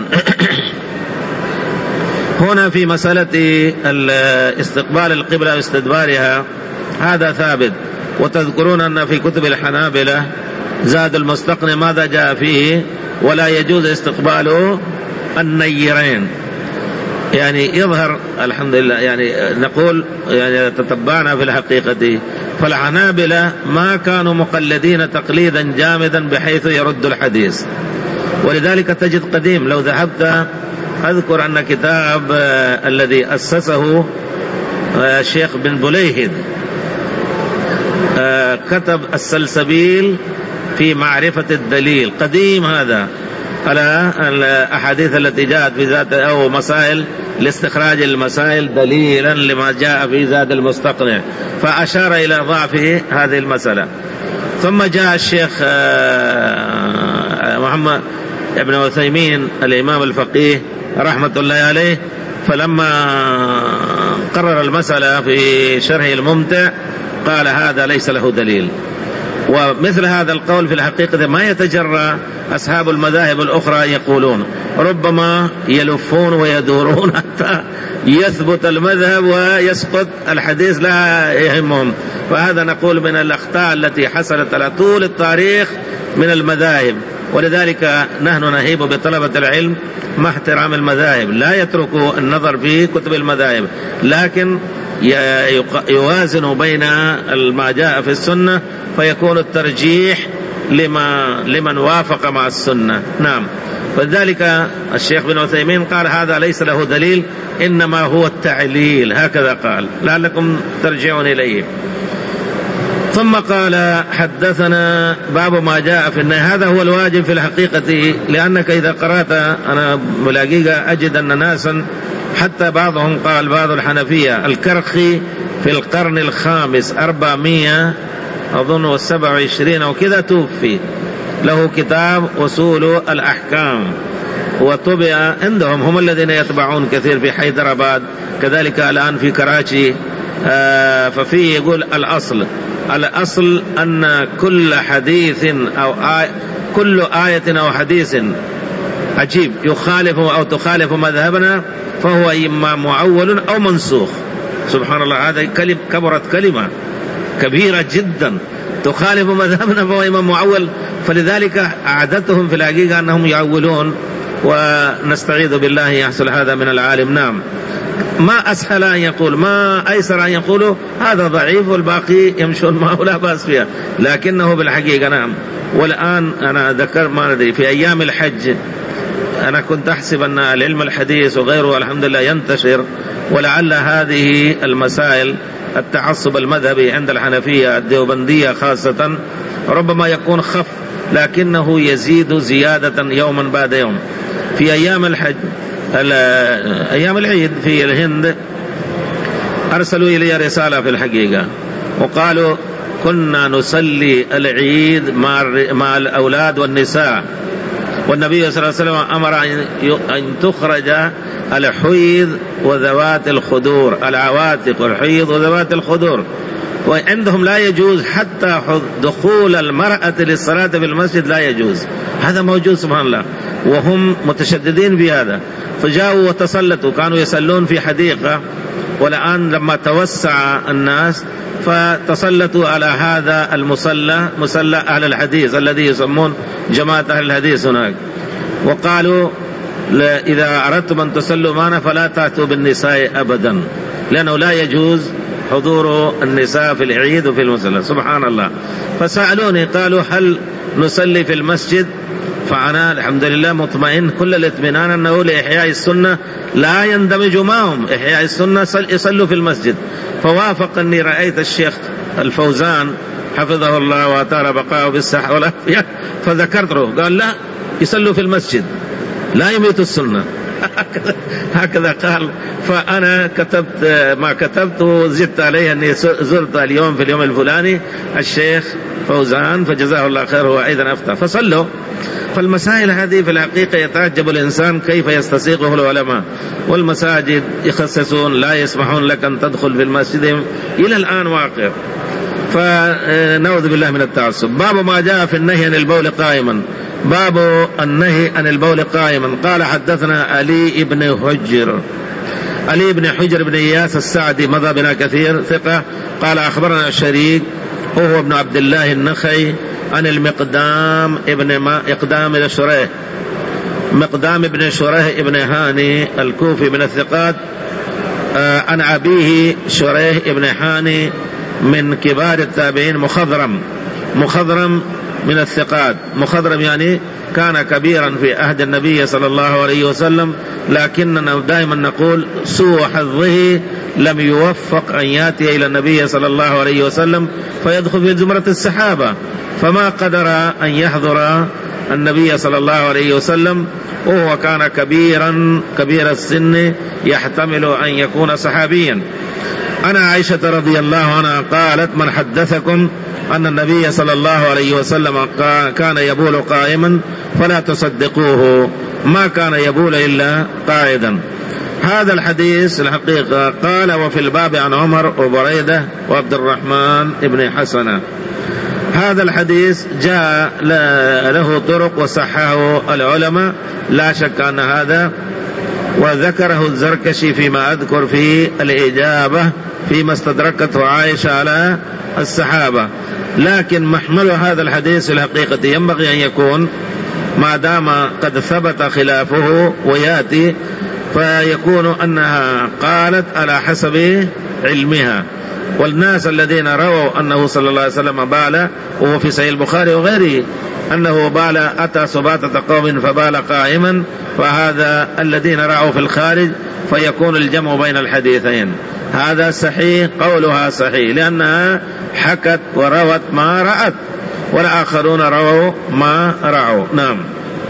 هنا في مسألة استقبال القبلة واستدبارها هذا ثابت. وتذكرون أن في كتب الحنابلة زاد المستقنع ماذا جاء فيه؟ ولا يجوز استقبال النيرين. يعني يظهر الحمد لله يعني نقول يعني تتبعنا في الحقيقة، فالحنابلة ما كانوا مقلدين تقليدا جامدا بحيث يرد الحديث، ولذلك تجد قديم لو ذهبت أذكر أن كتاب الذي أسسه الشيخ بن بليهد كتب السلسبيل في معرفة الدليل، قديم هذا، على الأحاديث التي جاءت في ذات أو مسائل لاستخراج المسائل دليلا لما جاء في زاد المستقنع، فأشار إلى ضعف هذه المسألة. ثم جاء الشيخ محمد ابن عثيمين الإمام الفقيه رحمة الله عليه، فلما قرر المسألة في شرحه الممتع قال هذا ليس له دليل. ومثل هذا القول في الحقيقة ما يتجرى أصحاب المذاهب الأخرى يقولون، ربما يلفون ويدورون حتى يثبت المذهب ويسقط الحديث لا يهمهم. فهذا نقول من الأخطاء التي حصلت على طول التاريخ من المذاهب. ولذلك نحن نهيب بطلبة العلم مع احترام المذاهب، لا يتركوا النظر في كتب المذاهب، لكن يوازن بين ما جاء في السنة فيكون الترجيح لما لمن وافق مع السنة. نعم. فذلك الشيخ بن عثيمين قال هذا ليس له دليل، إنما هو التعليل، هكذا قال، لعلكم ترجعون إليه. ثم قال حدثنا باب ما جاء في النهي. هذا هو الواجب في الحقيقة، لأنك إذا قرأت أنا ملاقيك أجد أن ناسا حتى بعضهم قال بعض الحنفية الكرخي في القرن الخامس أربعمائة أظن والسبع وعشرين وكذا توفي، له كتاب أصول الأحكام وطبع عندهم، هم الذين يطبعون كثير في حيدراباد، كذلك الآن في كراتشي. آه ففيه يقول الأصل الأصل أن كل حديث أو آية كل آية أو حديث عجيب يخالف أو تخالف مذهبنا فهو إما معول أو منسوخ. سبحان الله، هذا كلمة كبرت كلمة كبيرة جدا، تخالف مذهبنا فهو إما معول. فلذلك عادتهم في الحقيقة أنهم يعولون، ونستعيذ بالله يحصل هذا من العالم. نعم، ما أسهل أن يقول، ما أيسر أن يقولوا هذا ضعيف والباقي يمشون معه لا بأس فيها، لكنه بالحقيقة نعم. والآن أنا ذكر ما ندري في أيام الحج، أنا كنت أحسب أن العلم الحديث وغيره الحمد لله ينتشر، ولعل هذه المسائل التعصب المذهبي عند الحنفية الديوبندية خاصة ربما يكون خف، لكنه يزيد زيادة يوما بعد يوم. في أيام الحج أيام العيد في الهند أرسلوا إلي رسالة في الحقيقة وقالوا كنا نصلي العيد مع الأولاد والنساء، والنبي صلى الله عليه وسلم أمر أن تخرج الحيض وذوات الخدور، العواتق والحيض وذوات الخدور، وعندهم لا يجوز حتى دخول المرأة للصلاة في المسجد لا يجوز. هذا موجود سبحان الله، وهم متشددين بهذا. فجاءوا وتسلطوا، كانوا يسلون في حديقة، والآن لما توسع الناس فتسلطوا على هذا المصلى، مصلى أهل الحديث الذي يسمون جماعة أهل الحديث هناك، وقالوا إذا أردتم أن تصلوا معنا فلا تأتوا بالنساء أبدا، لأنه لا يجوز حضور النساء في العيد وفي المصلى. سبحان الله. فسألوني قالوا هل نصلي في المسجد؟ فأنا الحمد لله مطمئن كل الاطمئنان أنه لإحياء السنة لا يندمج معهم، إحياء السنة يصلوا في المسجد. فوافق أني رأيت الشيخ الفوزان حفظه الله وأطال بقاءه بالصحة والعافية، فذكرت له قال لا يصلوا في المسجد لا يميتوا السنة هكذا قال. فأنا كتبت ما كتبت وزدت عليه أني زرت اليوم في اليوم الفلاني الشيخ فوزان فجزاه الله خير، هو أيضا أفتى فصلوا. فالمسائل هذه في الحقيقة يتعجب الإنسان كيف يستسيغه العلماء، والمساجد يخصصون لا يسمحون لك أن تدخل في المسجد إلى الآن واقع. فنعوذ بالله من التعصب. باب ما جاء في النهي عن البول قائما. باب النهي عن البول قائما. قال حدثنا علي بن حجر علي بن حجر بن إياس السعدي مضى بنا كثير ثقة. قال أخبرنا الشريك وهو ابن عبد الله النخعي عن المقدام ابن ما إقدام بن شريح مقدام ابن شريح ابن هاني الكوفي من الثقات، آه عن أبيه شريح ابن هاني من كبار التابعين، مخضرم مخضرم من الثقات. مخضرم يعني كان كبيرا في عهد النبي صلى الله عليه وسلم، لكننا دائما نقول سوء حظه لم يوفق أن يأتي إلى النبي صلى الله عليه وسلم فيدخل في زمرة الصحابة، فما قدر أن يحضر النبي صلى الله عليه وسلم، وهو كان كبيرا كبير السن يحتمل أن يكون صحابيا. أنا عائشة رضي الله عنها قالت من حدثكم أن النبي صلى الله عليه وسلم كان يبول قائما فلا تصدقوه، ما كان يبول إلا قاعدا. هذا الحديث الحقيقة قال وفي الباب عن عمر وبريدة وعبد الرحمن ابن حسنة. هذا الحديث جاء له طرق وصححه العلماء لا شك أن هذا، وذكره الزركشي فيما أذكر في الإجابة فيما استدركته عائشة على الصحابة. لكن محمل هذا الحديث الحقيقة ينبغي أن يكون ما دام قد ثبت خلافه ويأتي فيكون أنها قالت على حسب علمها. والناس الذين رووا أنه صلى الله عليه وسلم بال، وهو في صحيح البخاري وغيره أنه بال أتى سباطة قوم فبال قائما، فهذا الذين رأوا في الخارج، فيكون الجمع بين الحديثين. هذا صحيح، قولها صحيح، لأنها حكت وروت ما رأت، والآخرون رووا ما رأوا. نعم.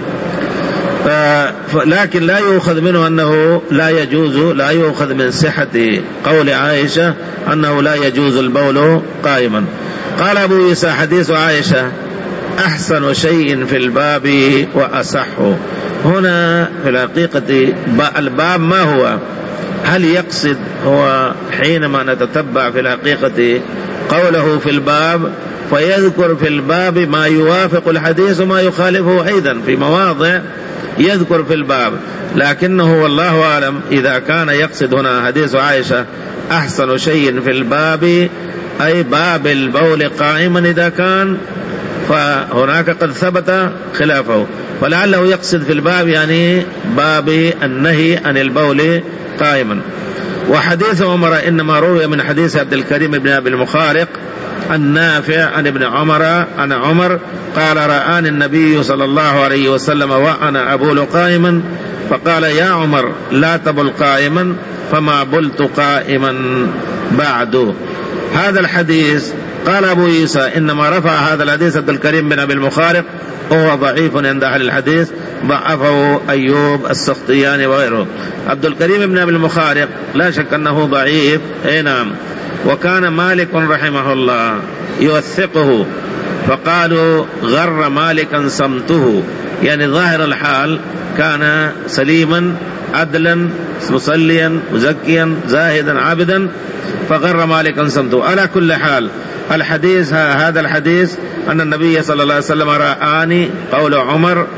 لكن لا يؤخذ منه أنه لا يجوز، لا يؤخذ من صحة قول عائشة أنه لا يجوز البول قائما. قال أبو عيسى حديث عائشة أحسن شيء في الباب وأصحه. هنا في الحقيقة الباب ما هو؟ هل يقصد هو حينما نتتبع في الحقيقة قوله في الباب فيذكر في الباب ما يوافق الحديث وما يخالفه أيضا في مواضع يذكر في الباب، لكنه والله أعلم إذا كان يقصد هنا حديث عائشة أحسن شيء في الباب أي باب البول قائما إذا كان، فهناك قد ثبت خلافه، فلعله يقصد في الباب يعني باب النهي عن البول قائما. وحديث عمر إنما روي من حديث عبد الكريم بن أبي المخارق النافع عن ابن عمر عن عمر قال رآني النبي صلى الله عليه وسلم وأنا أبول قائما فقال يا عمر لا تبل قائما، فما بلت قائما بعد. هذا الحديث قال أبو عيسى إنما رفع هذا الحديث عبد الكريم بن أبي المخارق وهو ضعيف عند أهل الحديث، ضعفه أيوب السختياني وغيره. عبد الكريم بن أبي المخارق لا شك أنه ضعيف، أي نعم، وكان مالك رحمه الله يوثقه، فقالوا غر مالكا صمته، يعني ظاهر الحال كان سليما عدلا مصليا مزكيا زاهدا عابدا، فغر مالكا صمته. على كل حال الحديث هذا الحديث أن النبي صلى الله عليه وسلم رآني، قول عمر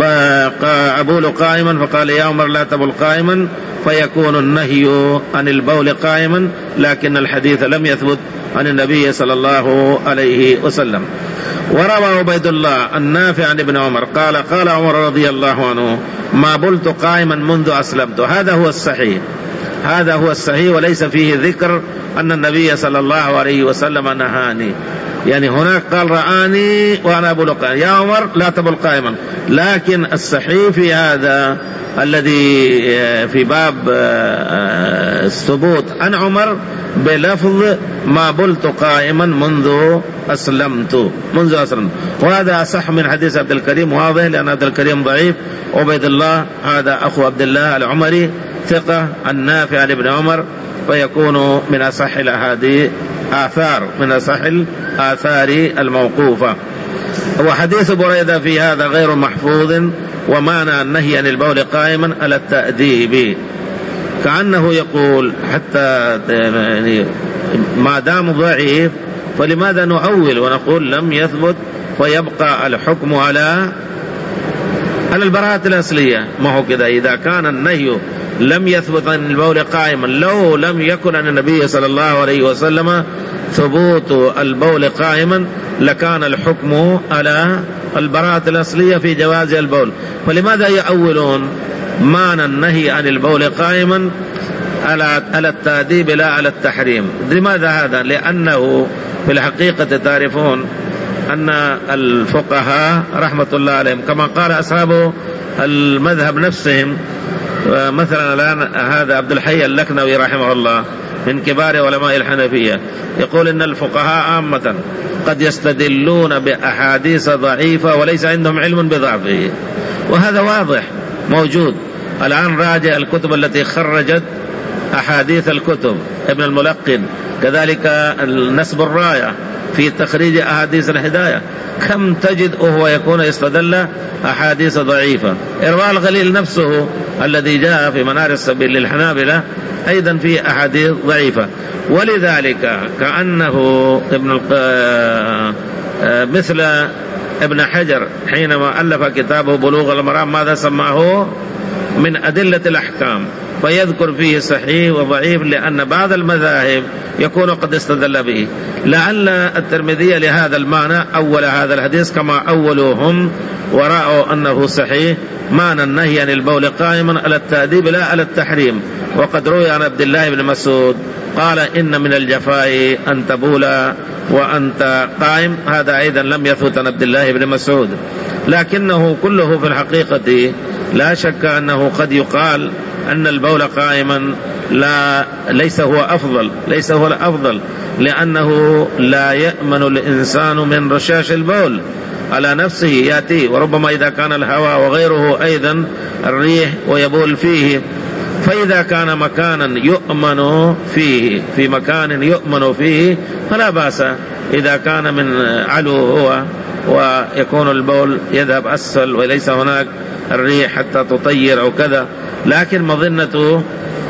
أبول قائما فقال يا عمر لا تبول قائما، فيكون النهي عن البول قائما، لكن الحديث لم يثبت عن النبي صلى الله عليه وسلم. وروى عبيد الله النافع عن ابن عمر قال قال عمر رضي الله عنه ما بلت قائما منذ أسلمت. هذا هو الصحيح، هذا هو الصحيح، وليس فيه ذكر أن النبي صلى الله عليه وسلم نهاني. يعني هناك قال رآني وأنا أبول قائما يا عمر لا تبل قائما، لكن الصحيح في هذا الذي في باب الثبوت عن عمر بلفظ ما بلت قائما منذ أسلمت منذ أسلمت وهذا أصح من حديث عبد الكريم، واضح لأن عبد الكريم ضعيف. عبيد الله هذا أخو عبد الله العمري ثقة النافع عن ابن عمر، فيكون من أصح الأحاديث آثار من أصح الآثار الموقوفة. وحديث بريدة في هذا غير محفوظ، ومعنى النهي عن البول قائما على التأديب، كأنه يقول حتى يعني ما دام ضعيف فلماذا نؤول ونقول لم يثبت، فيبقى الحكم على على البراءة الأصلية. ما هو كذا، إذا كان النهي لم يثبت عن البول قائما، لو لم يكن عن النبي صلى الله عليه وسلم ثبوت البول قائما لكان الحكم على البراءة الأصلية في جواز البول، فلماذا يؤولون معنى النهي عن البول قائما على على التأديب لا على التحريم؟ لماذا هذا؟ لأنه في الحقيقة تعرفون أن الفقهاء رحمة الله عليهم كما قال أصحاب المذهب نفسهم، مثلا الآن هذا عبد الحي اللكنوي رحمه الله من كبار علماء الحنفية يقول إن الفقهاء عامة قد يستدلون بأحاديث ضعيفة وليس عندهم علم بضعفه، وهذا واضح موجود. الآن راجع الكتب التي خرجت أحاديث الكتب، ابن الملقن كذلك النسب الراية في تخريج أحاديث الهداية، كم تجد وهو يكون يستدل أحاديث ضعيفة. إرواء الغليل نفسه الذي جاء في منار السبيل للحنابلة أيضا في أحاديث ضعيفة. ولذلك كأنه ابن مثل ابن حجر حينما ألف كتابه بلوغ المرام ماذا سماه؟ من أدلة الأحكام، فيذكر فيه صحيح وضعيف، لأن بعض المذاهب يكون قد استدل به. لعل الترمذي لهذا المعنى أول هذا الحديث كما أولوهم ورأوا أنه صحيح، معنى النهي عن البول قائما على التأديب لا على التحريم. وقد روي عن عبد الله بن مسعود قال إن من الجفاء أن تبول وأنت قائم، هذا أيضا لم يثبت عن عبد الله بن مسعود، لكنه كله في الحقيقة لا شك أنه قد يقال أن البول قائما لا ليس هو أفضل، ليس هو الأفضل، لأنه لا يأمن الإنسان من رشاش البول على نفسه يأتي، وربما إذا كان الهواء وغيره أيضا الريح ويبول فيه. فإذا كان مكانا يؤمن فيه في مكان يؤمن فيه فلا بأس، إذا كان من علو هو ويكون البول يذهب أسفل وليس هناك الريح حتى تطير أو كذا. لكن مظنته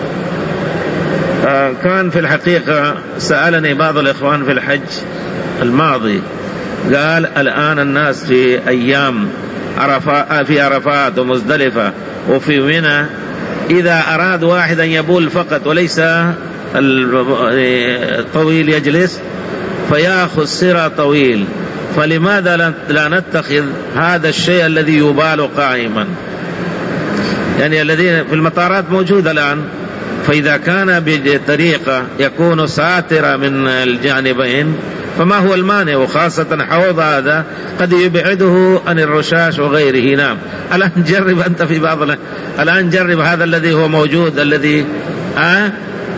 كان في الحقيقة سألني بعض الإخوان في الحج الماضي، قال الآن الناس في أيام عرفات في عرفات ومزدلفة وفي منى إذا أراد واحد أن يبول فقط وليس الطويل يجلس فيأخذ سرى طويل، فلماذا لا نتخذ هذا الشيء الذي يبال قائما؟ يعني الذين في المطارات موجودة الآن، فإذا كان بطريقة يكون ساترة من الجانبين فما هو المانع؟ وخاصة حوض هذا قد يبعده عن الرشاش وغيره. نعم، الآن جرب أنت في بعض الآن جرب هذا الذي هو موجود، الذي آه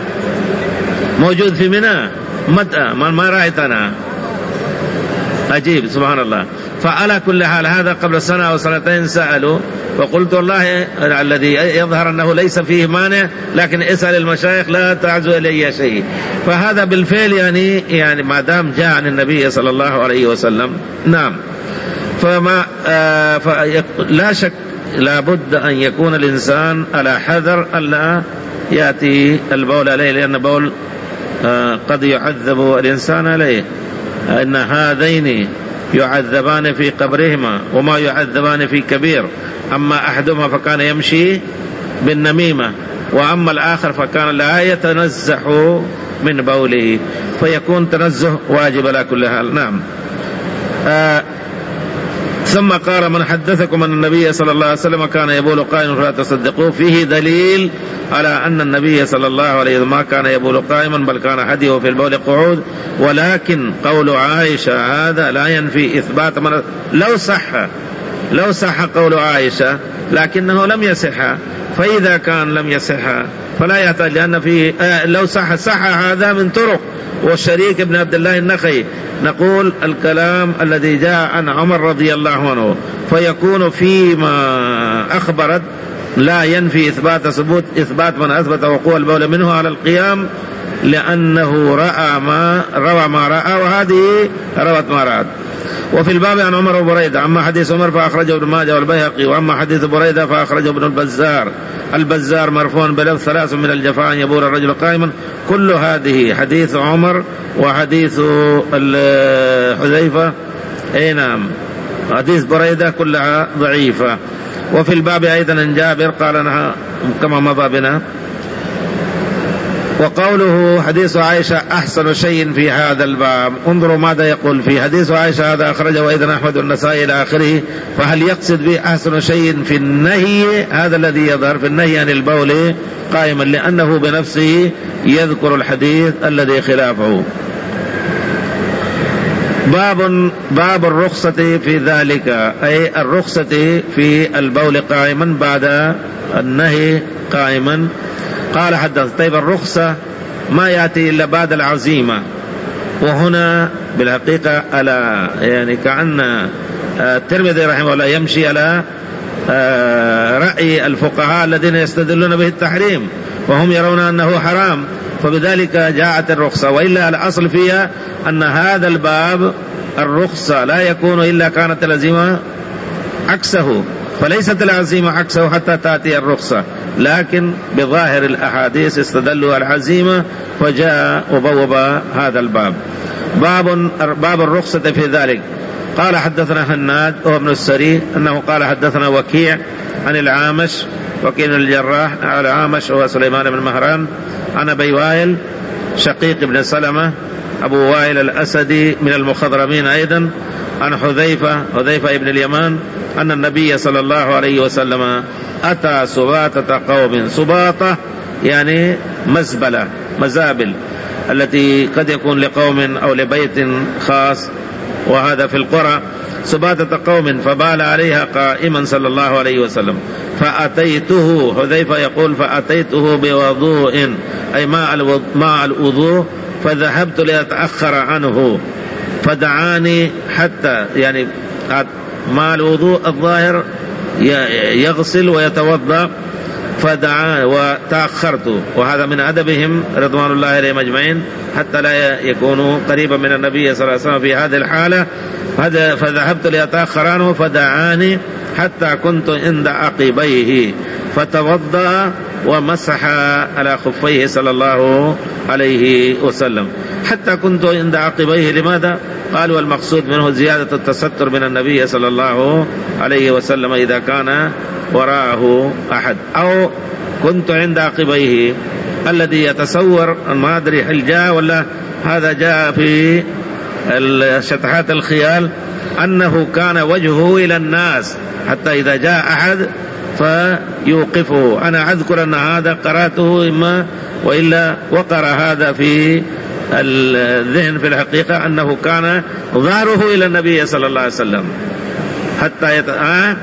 موجود في منى، متى ما رأيت أنا؟ عجيب سبحان الله. فعلى كل حال هذا قبل سنة أو سنتين سألوا، فقلت والله الذي يظهر أنه ليس فيه مانع، لكن اسأل المشايخ لا تعزو إلي شيء. فهذا بالفعل يعني يعني ما دام جاء عن النبي صلى الله عليه وسلم. نعم، فما آه فلا شك لابد أن يكون الإنسان على حذر ألا يأتي البول عليه، لأن البول آه قد يعذب الإنسان عليه. إن هذين يعذبان في قبرهما وما يعذبان في كبير، أما أحدهما فكان يمشي بالنميمة، وأما الآخر فكان لا يتنزح من بوله، فيكون تنزه واجب على كل حال. نعم. آه ثم قال من حدثكم أن النبي صلى الله عليه وسلم كان يبول قائما فلا تصدقوه، فيه دليل على أن النبي صلى الله عليه وسلم ما كان يبول قائما بل كان هديه في البول قعود. ولكن قول عائشة هذا لا ينفي إثبات من لو صح لو صح قول عائشة، لكنه لم يصح، فإذا كان لم يصح فلا يحتاج، لأن في آه لو صح صح هذا من طرق، والشريك ابن عبد الله النخعي نقول الكلام الذي جاء عن عمر رضي الله عنه فيكون فيما أخبرت لا ينفي إثبات ثبوت إثبات من أثبت وقوع البول منه على القيام، لأنه رأى ما روى ما رأى وهذه روت ما رأت. وفي الباب عن عمر وبريدة، أما حديث عمر فأخرجه ابن ماجه والبيهقي، وأما حديث بريدة فأخرجه ابن البزار البزار مرفوعا بلفظ ثلاث من الجفاء يبول الرجل قائما. كل هذه حديث عمر وحديث حذيفة أي نعم حديث بريدة كلها ضعيفة. وفي الباب أيضا عن جابر قال أنها كما مضى بنا. وقوله حديث عائشة أحسن شيء في هذا الباب، انظروا ماذا يقول في حديث عائشة هذا أخرجه أيضا أحمد والنسائي إلى آخره. فهل يقصد به أحسن شيء في النهي؟ هذا الذي يظهر في النهي عن البول قائما، لأنه بنفسه يذكر الحديث الذي خلافه. باب باب الرخصة في ذلك، أي الرخصة في البول قائما بعد النهي قائما. قال حدث طيب الرخصة ما يأتي إلا بعد العزيمة، وهنا بالحقيقة على يعني كأن الترمذي رحمه الله يمشي على رأي الفقهاء الذين يستدلون به التحريم وهم يرون أنه حرام، فبذلك جاءت الرخصة. وإلا الأصل فيها أن هذا الباب الرخصة لا يكون إلا كانت العزيمة عكسه، فليست العزيمة عكسه حتى تأتي الرخصة، لكن بظاهر الأحاديث استدلوا العزيمة فجاء وبوب هذا الباب. باب باب الرخصة في ذلك. قال حدثنا هناد هو ابن السري أنه قال حدثنا وكيع عن العامش وكيع الجراح على العامش هو سليمان بن مهران عن أبي وائل شقيق بن سلمة أبو وائل الأسدي من المخضرمين أيضا عن حذيفة حذيفة بن اليمان أن النبي صلى الله عليه وسلم أتى سباطة قوم. سباطة يعني مزبلة مزابل التي قد يكون لقوم أو لبيت خاص، وهذا في القرى. سباطة قوم فبال عليها قائما صلى الله عليه وسلم فأتيته. حذيفة يقول فأتيته بوضوء أي ماء الوضوء فذهبت لأتأخر عنه فدعاني حتى يعني ماء الوضوء الظاهر يغسل ويتوضأ فدعا وتأخرت، وهذا من أدبهم رضوان الله عليهم أجمعين حتى لا يكونوا قريبا من النبي صلى الله عليه وسلم في هذه الحالة. فذهبت لأتأخر عنه فدعاني حتى كنت عند عقبيه فتوضأ ومسح على خفيه صلى الله عليه وسلم. حتى كنت عند عقبيه لماذا؟ قال والمقصود منه زيادة التستر من النبي صلى الله عليه وسلم إذا كان وراءه أحد، أو كنت عند عقبيه الذي يتصور ما أدري هل جاء ولا هذا جاء في شطحات الخيال أنه كان وجهه إلى الناس حتى إذا جاء أحد فيوقفه. أنا أذكر أن هذا قرأته إما وإلا وقر هذا في الذهن في الحقيقة أنه كان ظهره إلى النبي صلى الله عليه وسلم حتى يت... آه؟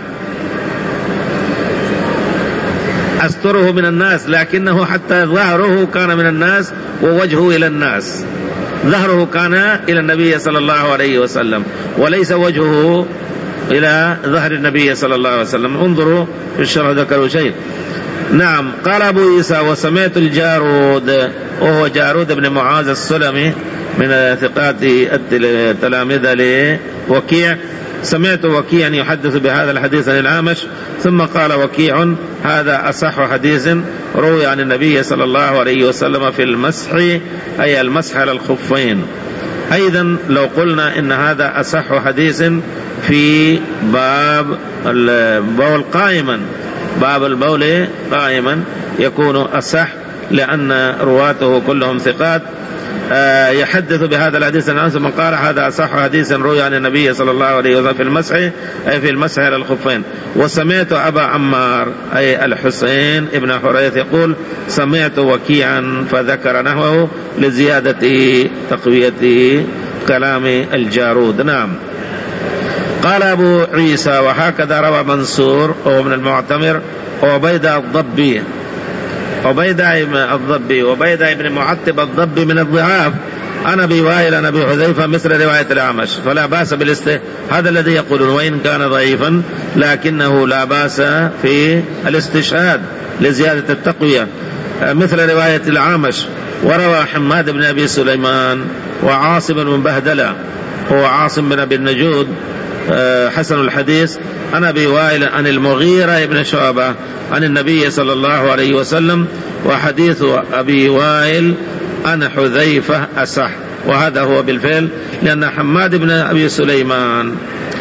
أستره من الناس، لكنه حتى ظهره كان من الناس ووجهه إلى الناس. ظهره كان إلى النبي صلى الله عليه وسلم وليس وجهه إلى ظهر النبي صلى الله عليه وسلم. انظروا في الشرح ذكروا شيء. نعم. قال أبو عيسى وسمعت الجارود وهو جارود بن معاذ السلمي من ثقات التلامذة لوكيع. سمعت وكيعا يحدث بهذا الحديث عن العامش ثم قال وكيع هذا أصح حديث روي عن النبي صلى الله عليه وسلم في المسح أي المسح على الخفين. أيضا لو قلنا إن هذا أصح حديث في باب البول قائما، باب البول قائما يكون أصح لأن رواته كلهم ثقات. يحدث بهذا الحديث عن ثم قال هذا أصح حديث روي عن النبي صلى الله عليه وسلم في المسح أي في المسح على الخفين. وسمعت أبا عمار أي الحسين ابن حريث يقول سمعت وكيعا فذكر نحوه لزيادة تقوية كلام الجارود. نعم. قال أبو عيسى وهكذا روى منصور وهو من المعتمر وعبيدة الضبي عبيدة الضبي وعبيدة بن معتب الضبي من الضعاف أنا أبي وائل أنا أبي حذيفة مثل رواية الأعمش فلا بأس بالاست هذا الذي يقولون وإن كان ضعيفا لكنه لا بأس في الاستشهاد لزيادة التقوية مثل رواية الأعمش. وروى حماد بن أبي سليمان وعاصم بن بهدلة هو عاصم بن أبي النجود حسن الحديث عن أبي وائل عن المغيرة بن شعبة عن النبي صلى الله عليه وسلم. وحديث أبي وائل عن حذيفة أصح، وهذا هو بالفعل لأن حماد بن أبي سليمان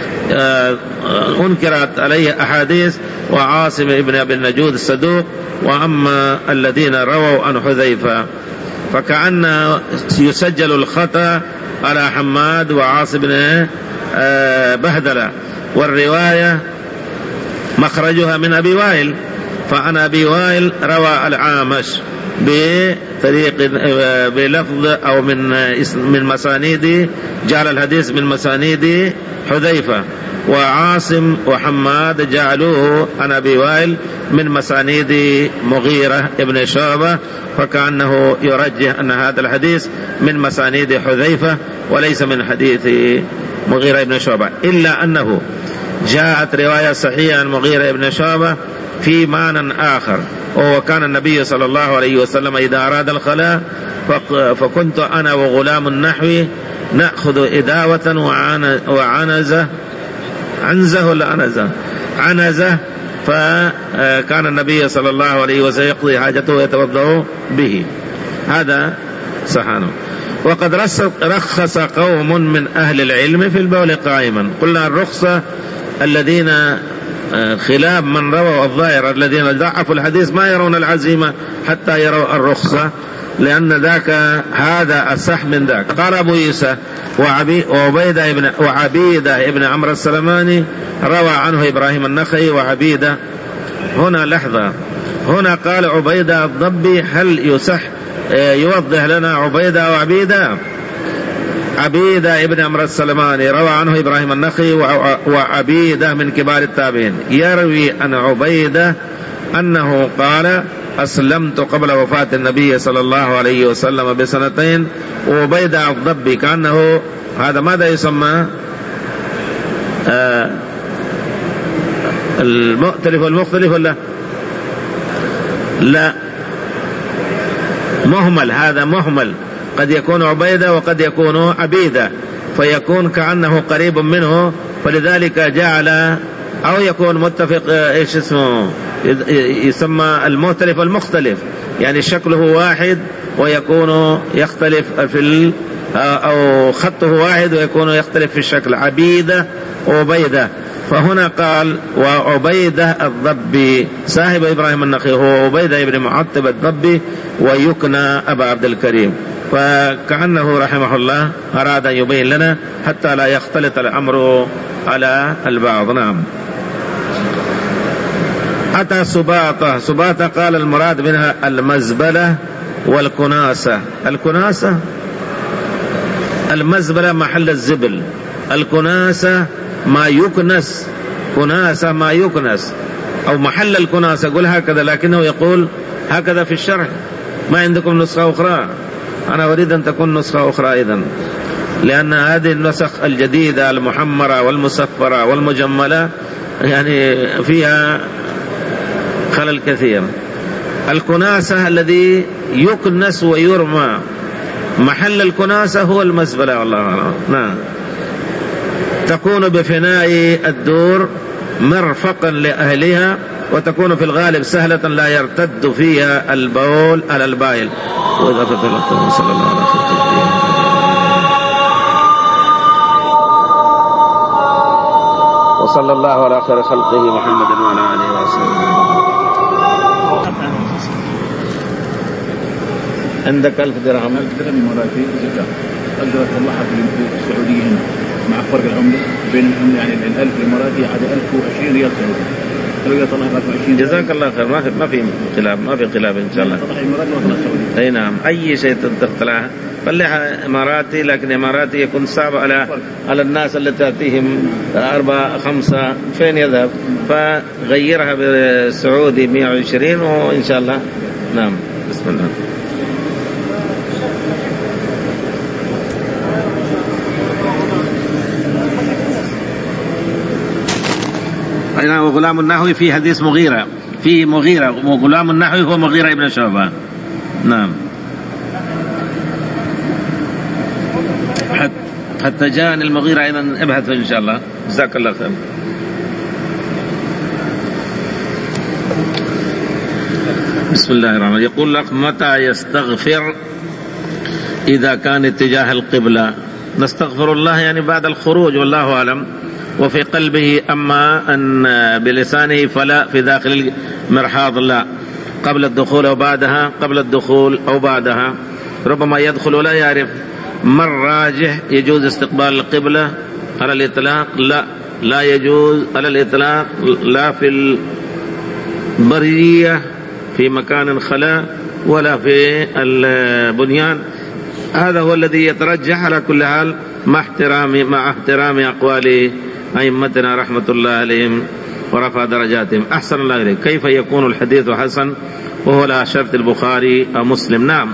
أنكرت عليه أحاديث وعاصم بن أبي النجود الصدوق، وأما الذين رووا عن حذيفة فكأن يسجل الخطأ على حماد وعاصم بن بهدلة، والرواية مخرجها من أبي وائل. فأنا أبي وائل روى العامش بطريق بلفظ أو من من مسانيد جعل الحديث من مسانيد حذيفة، وعاصم وحماد جعلوه عن أبي وائل من مسانيد مغيرة ابن شعبة، فكأنه يرجح أن هذا الحديث من مسانيد حذيفة وليس من حديث مغيرة ابن شعبة، إلا أنه جاءت رواية صحيحة عن مغيرة ابن شعبة في معنى آخر، وهو كان النبي صلى الله عليه وسلم إذا أراد الخلاء فكنت أنا وغلام النحوي نأخذ إداوة وعنزة عنزة ولا عنزة عنزة فكان النبي صلى الله عليه وسلم يقضي حاجته ويتوضأ به. هذا سبحانه. وقد رخص قوم من أهل العلم في البول قائما. قلنا الرخصة الذين خلاف من رووا الظاهر الذين ضعفوا الحديث ما يرون العزيمة حتى يروا الرخصة، لأن ذاك هذا أصح من ذاك. قال أبو عيسى وعبيدة ابن وعبيدة ابن عمرو السلماني روى عنه إبراهيم النخعي وعبيدة. هنا لحظة، هنا قال عبيدة الضبي، هل يصح يوضح لنا عبيدة وعبيدة؟ عبيدة ابن عمرو السلماني روى عنه إبراهيم النخعي وعبيدة من كبار التابعين. يروي عن عبيدة أنه قال أسلمت قبل وفاة النبي صلى الله عليه وسلم بسنتين. وعبيدة الضبي كأنه هذا ماذا يسمى آه المؤتلف والمختلف ولا لا؟ مهمل، هذا مهمل، قد يكون عبيدة وقد يكون عبيدة، فيكون كأنه قريب منه، فلذلك جعل أو يكون متفق إيش اسمه يسمى المؤتلف والمختلف، يعني شكله واحد ويكون يختلف في أو خطه واحد ويكون يختلف في الشكل، عبيدة وعبيدة. فهنا قال وعبيدة الضبي صاحب إبراهيم النخعي هو عبيدة ابن معتب الضبي ويكنى أبا عبد الكريم. فكأنه رحمه الله أراد أن يبين لنا حتى لا يختلط الأمر على البعض. نعم. أتى سباطة، سباطة قال المراد منها المزبلة والكناسة. الكناسة المزبلة محل الزبل، الكناسة ما يكنس، كناسة ما يكنس أو محل الكناسة، يقول هكذا، لكنه يقول هكذا في الشرح. ما عندكم نسخة أخرى؟ أنا أريد أن تكون نسخة أخرى إذن، لأن هذه النسخ الجديدة المحمرة والمصفرة والمجملة يعني فيها خلل كثير. الكناسة الذي يكنس ويرمى، محل الكناسة هو المزبلة والله أعلم. نعم. تكون بفناء الدور مرفقا لأهلها، وتكون في الغالب سهلة لا يرتد فيها البول على البائل. وإذا فتلقتم صلى الله عليه وسلم وصلى الله على خير خلقه محمد وعلى آله وصحبه. عندك ألف درهم؟ ألف درهم إماراتي زكاة، أقدر أطلعها في السعودية هنا مع فرق العملة بين العملة، يعني الألف الإماراتي عاد ألف وعشرين ريال سعودي. جزاك الله خير. ما في ما في خلاف، ما في خلاف إن شاء الله. أي نعم، أي شيء تطلعها خليها إماراتي، لكن إماراتي يكون صعب على على الناس اللي تأتيهم أربعة خمسة فين يذهب، فغيرها بالسعودي مئة وعشرين وإن شاء الله. نعم. بسم الله. وغلام النحوي في حديث مغيرة، في مغيرة، وغلام النحوي هو مغيرة ابن شعبة. نعم. حتى جاءني المغيرة أيضا، ابحث إن شاء الله. جزاك الله خير. بسم الله الرحمن الرحيم. يقول لك متى يستغفر إذا كان اتجاه القبلة؟ نستغفر الله يعني بعد الخروج والله أعلم، وفي قلبه، أما أن بلسانه فلا في داخل المرحاض لا، قبل الدخول أو بعدها، قبل الدخول أو بعدها. ربما يدخل ولا يعرف. ما الراجح؟ يجوز استقبال القبلة على الإطلاق؟ لا، لا يجوز على الإطلاق، لا في البرية في مكان خلاء ولا في البنيان. هذا هو الذي يترجح على كل حال، مع احترام مع احترام أقوال أئمتنا رحمة الله عليهم ورفع درجاتهم. أحسن الله إليك. كيف يكون الحديث حسن وهو على شرط البخاري أو مسلم؟ نعم،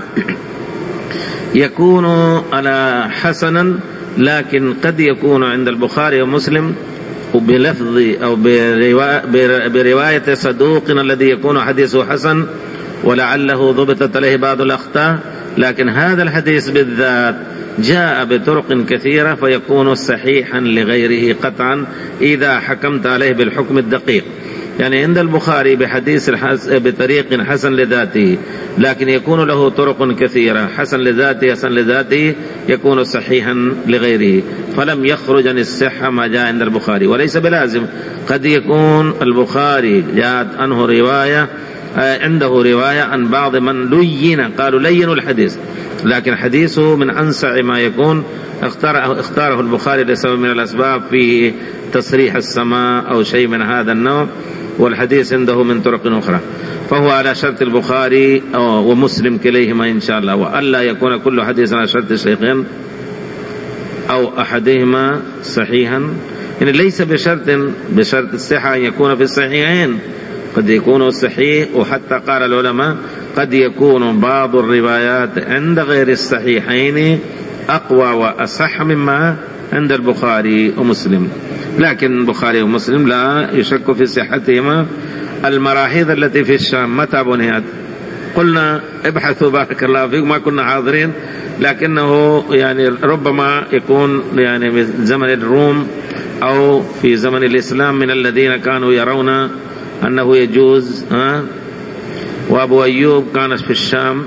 يكون على حسنا، لكن قد يكون عند البخاري ومسلم بلفظ أو برواية صدوق الذي يكون حديثه حسن، ولعله ضبطت عليه بعض الأخطاء، لكن هذا الحديث بالذات جاء بطرق كثيرة فيكون صحيحا لغيره قطعا إذا حكمت عليه بالحكم الدقيق. يعني عند البخاري بحديث الحس بطريق حسن لذاته، لكن يكون له طرق كثيرة، حسن لذاته حسن لذاته يكون صحيحا لغيره، فلم يخرج عن الصحة ما جاء عند البخاري. وليس بلازم، قد يكون البخاري جاءت عنه رواية عنده رواية عن بعض من لين، قالوا لينوا الحديث، لكن حديثه من أنسع ما يكون، اختاره, اختاره البخاري لسبب من الأسباب في تصريح السماء أو شيء من هذا النوع، والحديث عنده من طرق أخرى، فهو على شرط البخاري ومسلم كليهما إن شاء الله، وألا يكون كل حديث على شرط الشيخين أو أحدهما صحيحا. يعني ليس بشرط بشرط الصحة أن يكون في الصحيحين، قد يكون صحيح، وحتى قال العلماء قد يكون بعض الروايات عند غير الصحيحين أقوى وأصح مما عند البخاري ومسلم، لكن البخاري ومسلم لا يشك في صحتهما. المراحيض التي في الشام متى بنيت؟ قلنا ابحثوا بارك الله فيكم، ما كنا حاضرين، لكنه يعني ربما يكون يعني في زمن الروم أو في زمن الإسلام من الذين كانوا يرون أنه يجوز. ها وأبو أيوب كانت في الشام،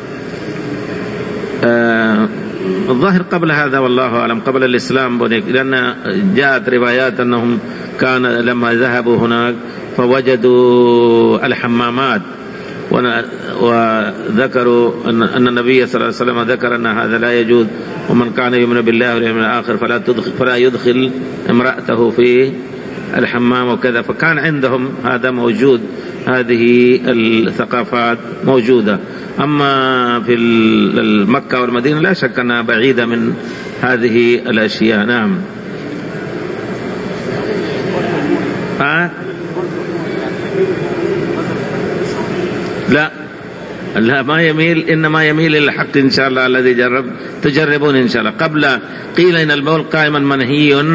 آه الظاهر قبل هذا والله أعلم، قبل الإسلام، لأن جاءت روايات أنهم كان لما ذهبوا هناك فوجدوا الحمامات، وذكروا أن النبي صلى الله عليه وسلم ذكر أن هذا لا يجوز، ومن كان يؤمن بالله واليوم الآخر فلا تدخل فلا يدخل امرأته في الحمام وكذا، فكان عندهم هذا موجود، هذه الثقافات موجودة. أما في مكة والمدينة لا شك أنها بعيدة من هذه الأشياء. نعم. أه؟ لا لا ما يميل، إنما يميل إلى الحق إن شاء الله الذي جرب تجربون إن شاء الله. قبل قيل إن البول قائما منهي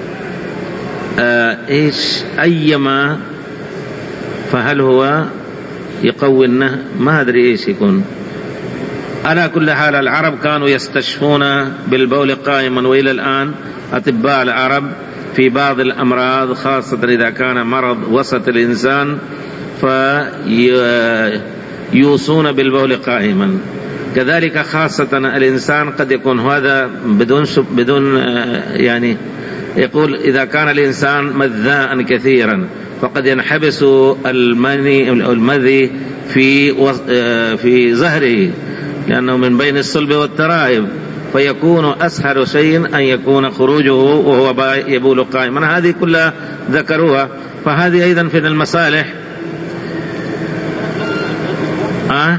آه إيش أيما، فهل هو يقوي النهي؟ ما أدري إيش يكون. على كل حال العرب كانوا يستشفون بالبول قائما، وإلى الآن أطباء العرب في بعض الأمراض خاصة إذا كان مرض وسط الإنسان فيوصون بالبول قائما. كذلك خاصة الإنسان قد يكون هذا بدون بدون يعني يقول إذا كان الإنسان مذاء كثيرا فقد ينحبس المني المذي في في ظهره لأنه من بين الصلب والترائب، فيكون أسهل شيء أن يكون خروجه وهو يبول قائما. هذه كلها ذكروها، فهذه أيضا في المصالح. أه؟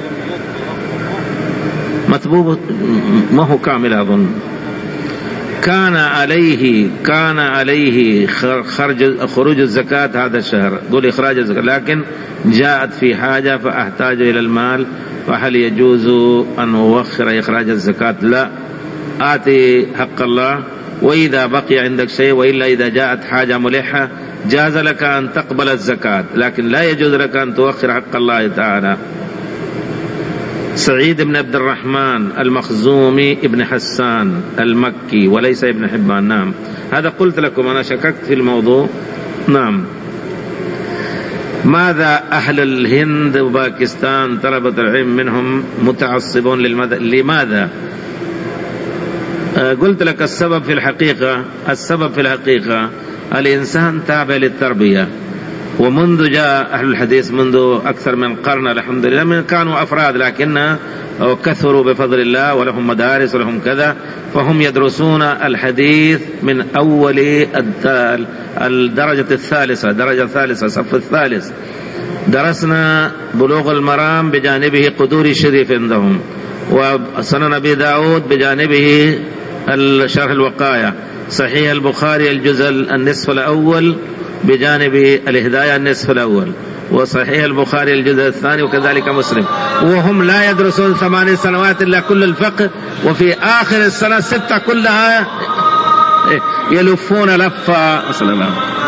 مطبوب ما هو كامل أظن. كان عليه كان عليه خرج خروج الزكاة هذا الشهر، قول إخراج الزكاة، لكن جاءت في حاجة فأحتاج إلى المال، فهل يجوز أن أوخر إخراج الزكاة؟ لا، آتي حق الله، وإذا بقي عندك شيء، وإلا إذا جاءت حاجة ملحة جاز لك أن تقبل الزكاة، لكن لا يجوز لك أن تؤخر حق الله تعالى. سعيد بن عبد الرحمن المخزومي ابن حسان المكي وليس ابن حبان. نعم، هذا قلت لكم أنا شككت في الموضوع. نعم. ماذا أهل الهند وباكستان طلبة العلم منهم متعصبون للمذهب؟ لماذا؟ قلت لك السبب في الحقيقة السبب في الحقيقة الإنسان تابع للتربية، ومنذ جاء أهل الحديث منذ أكثر من قرن الحمد لله، من كانوا أفراد لكن كثروا بفضل الله، ولهم مدارس ولهم كذا، فهم يدرسون الحديث من أول الدرجة الثالثة درجة الثالثة صف الثالث. درسنا بلوغ المرام بجانبه قدوري الشريف عندهم، وسنن أبي داود بجانبه الشرح الوقاية، صحيح البخاري الجزء النصف الأول بجانب الهداية النصف الأول، وصحيح البخاري الجزء الثاني، وكذلك مسلم، وهم لا يدرسون ثماني سنوات إلا كل الفقه، وفي آخر السنة ستة كلها يلفون لفة.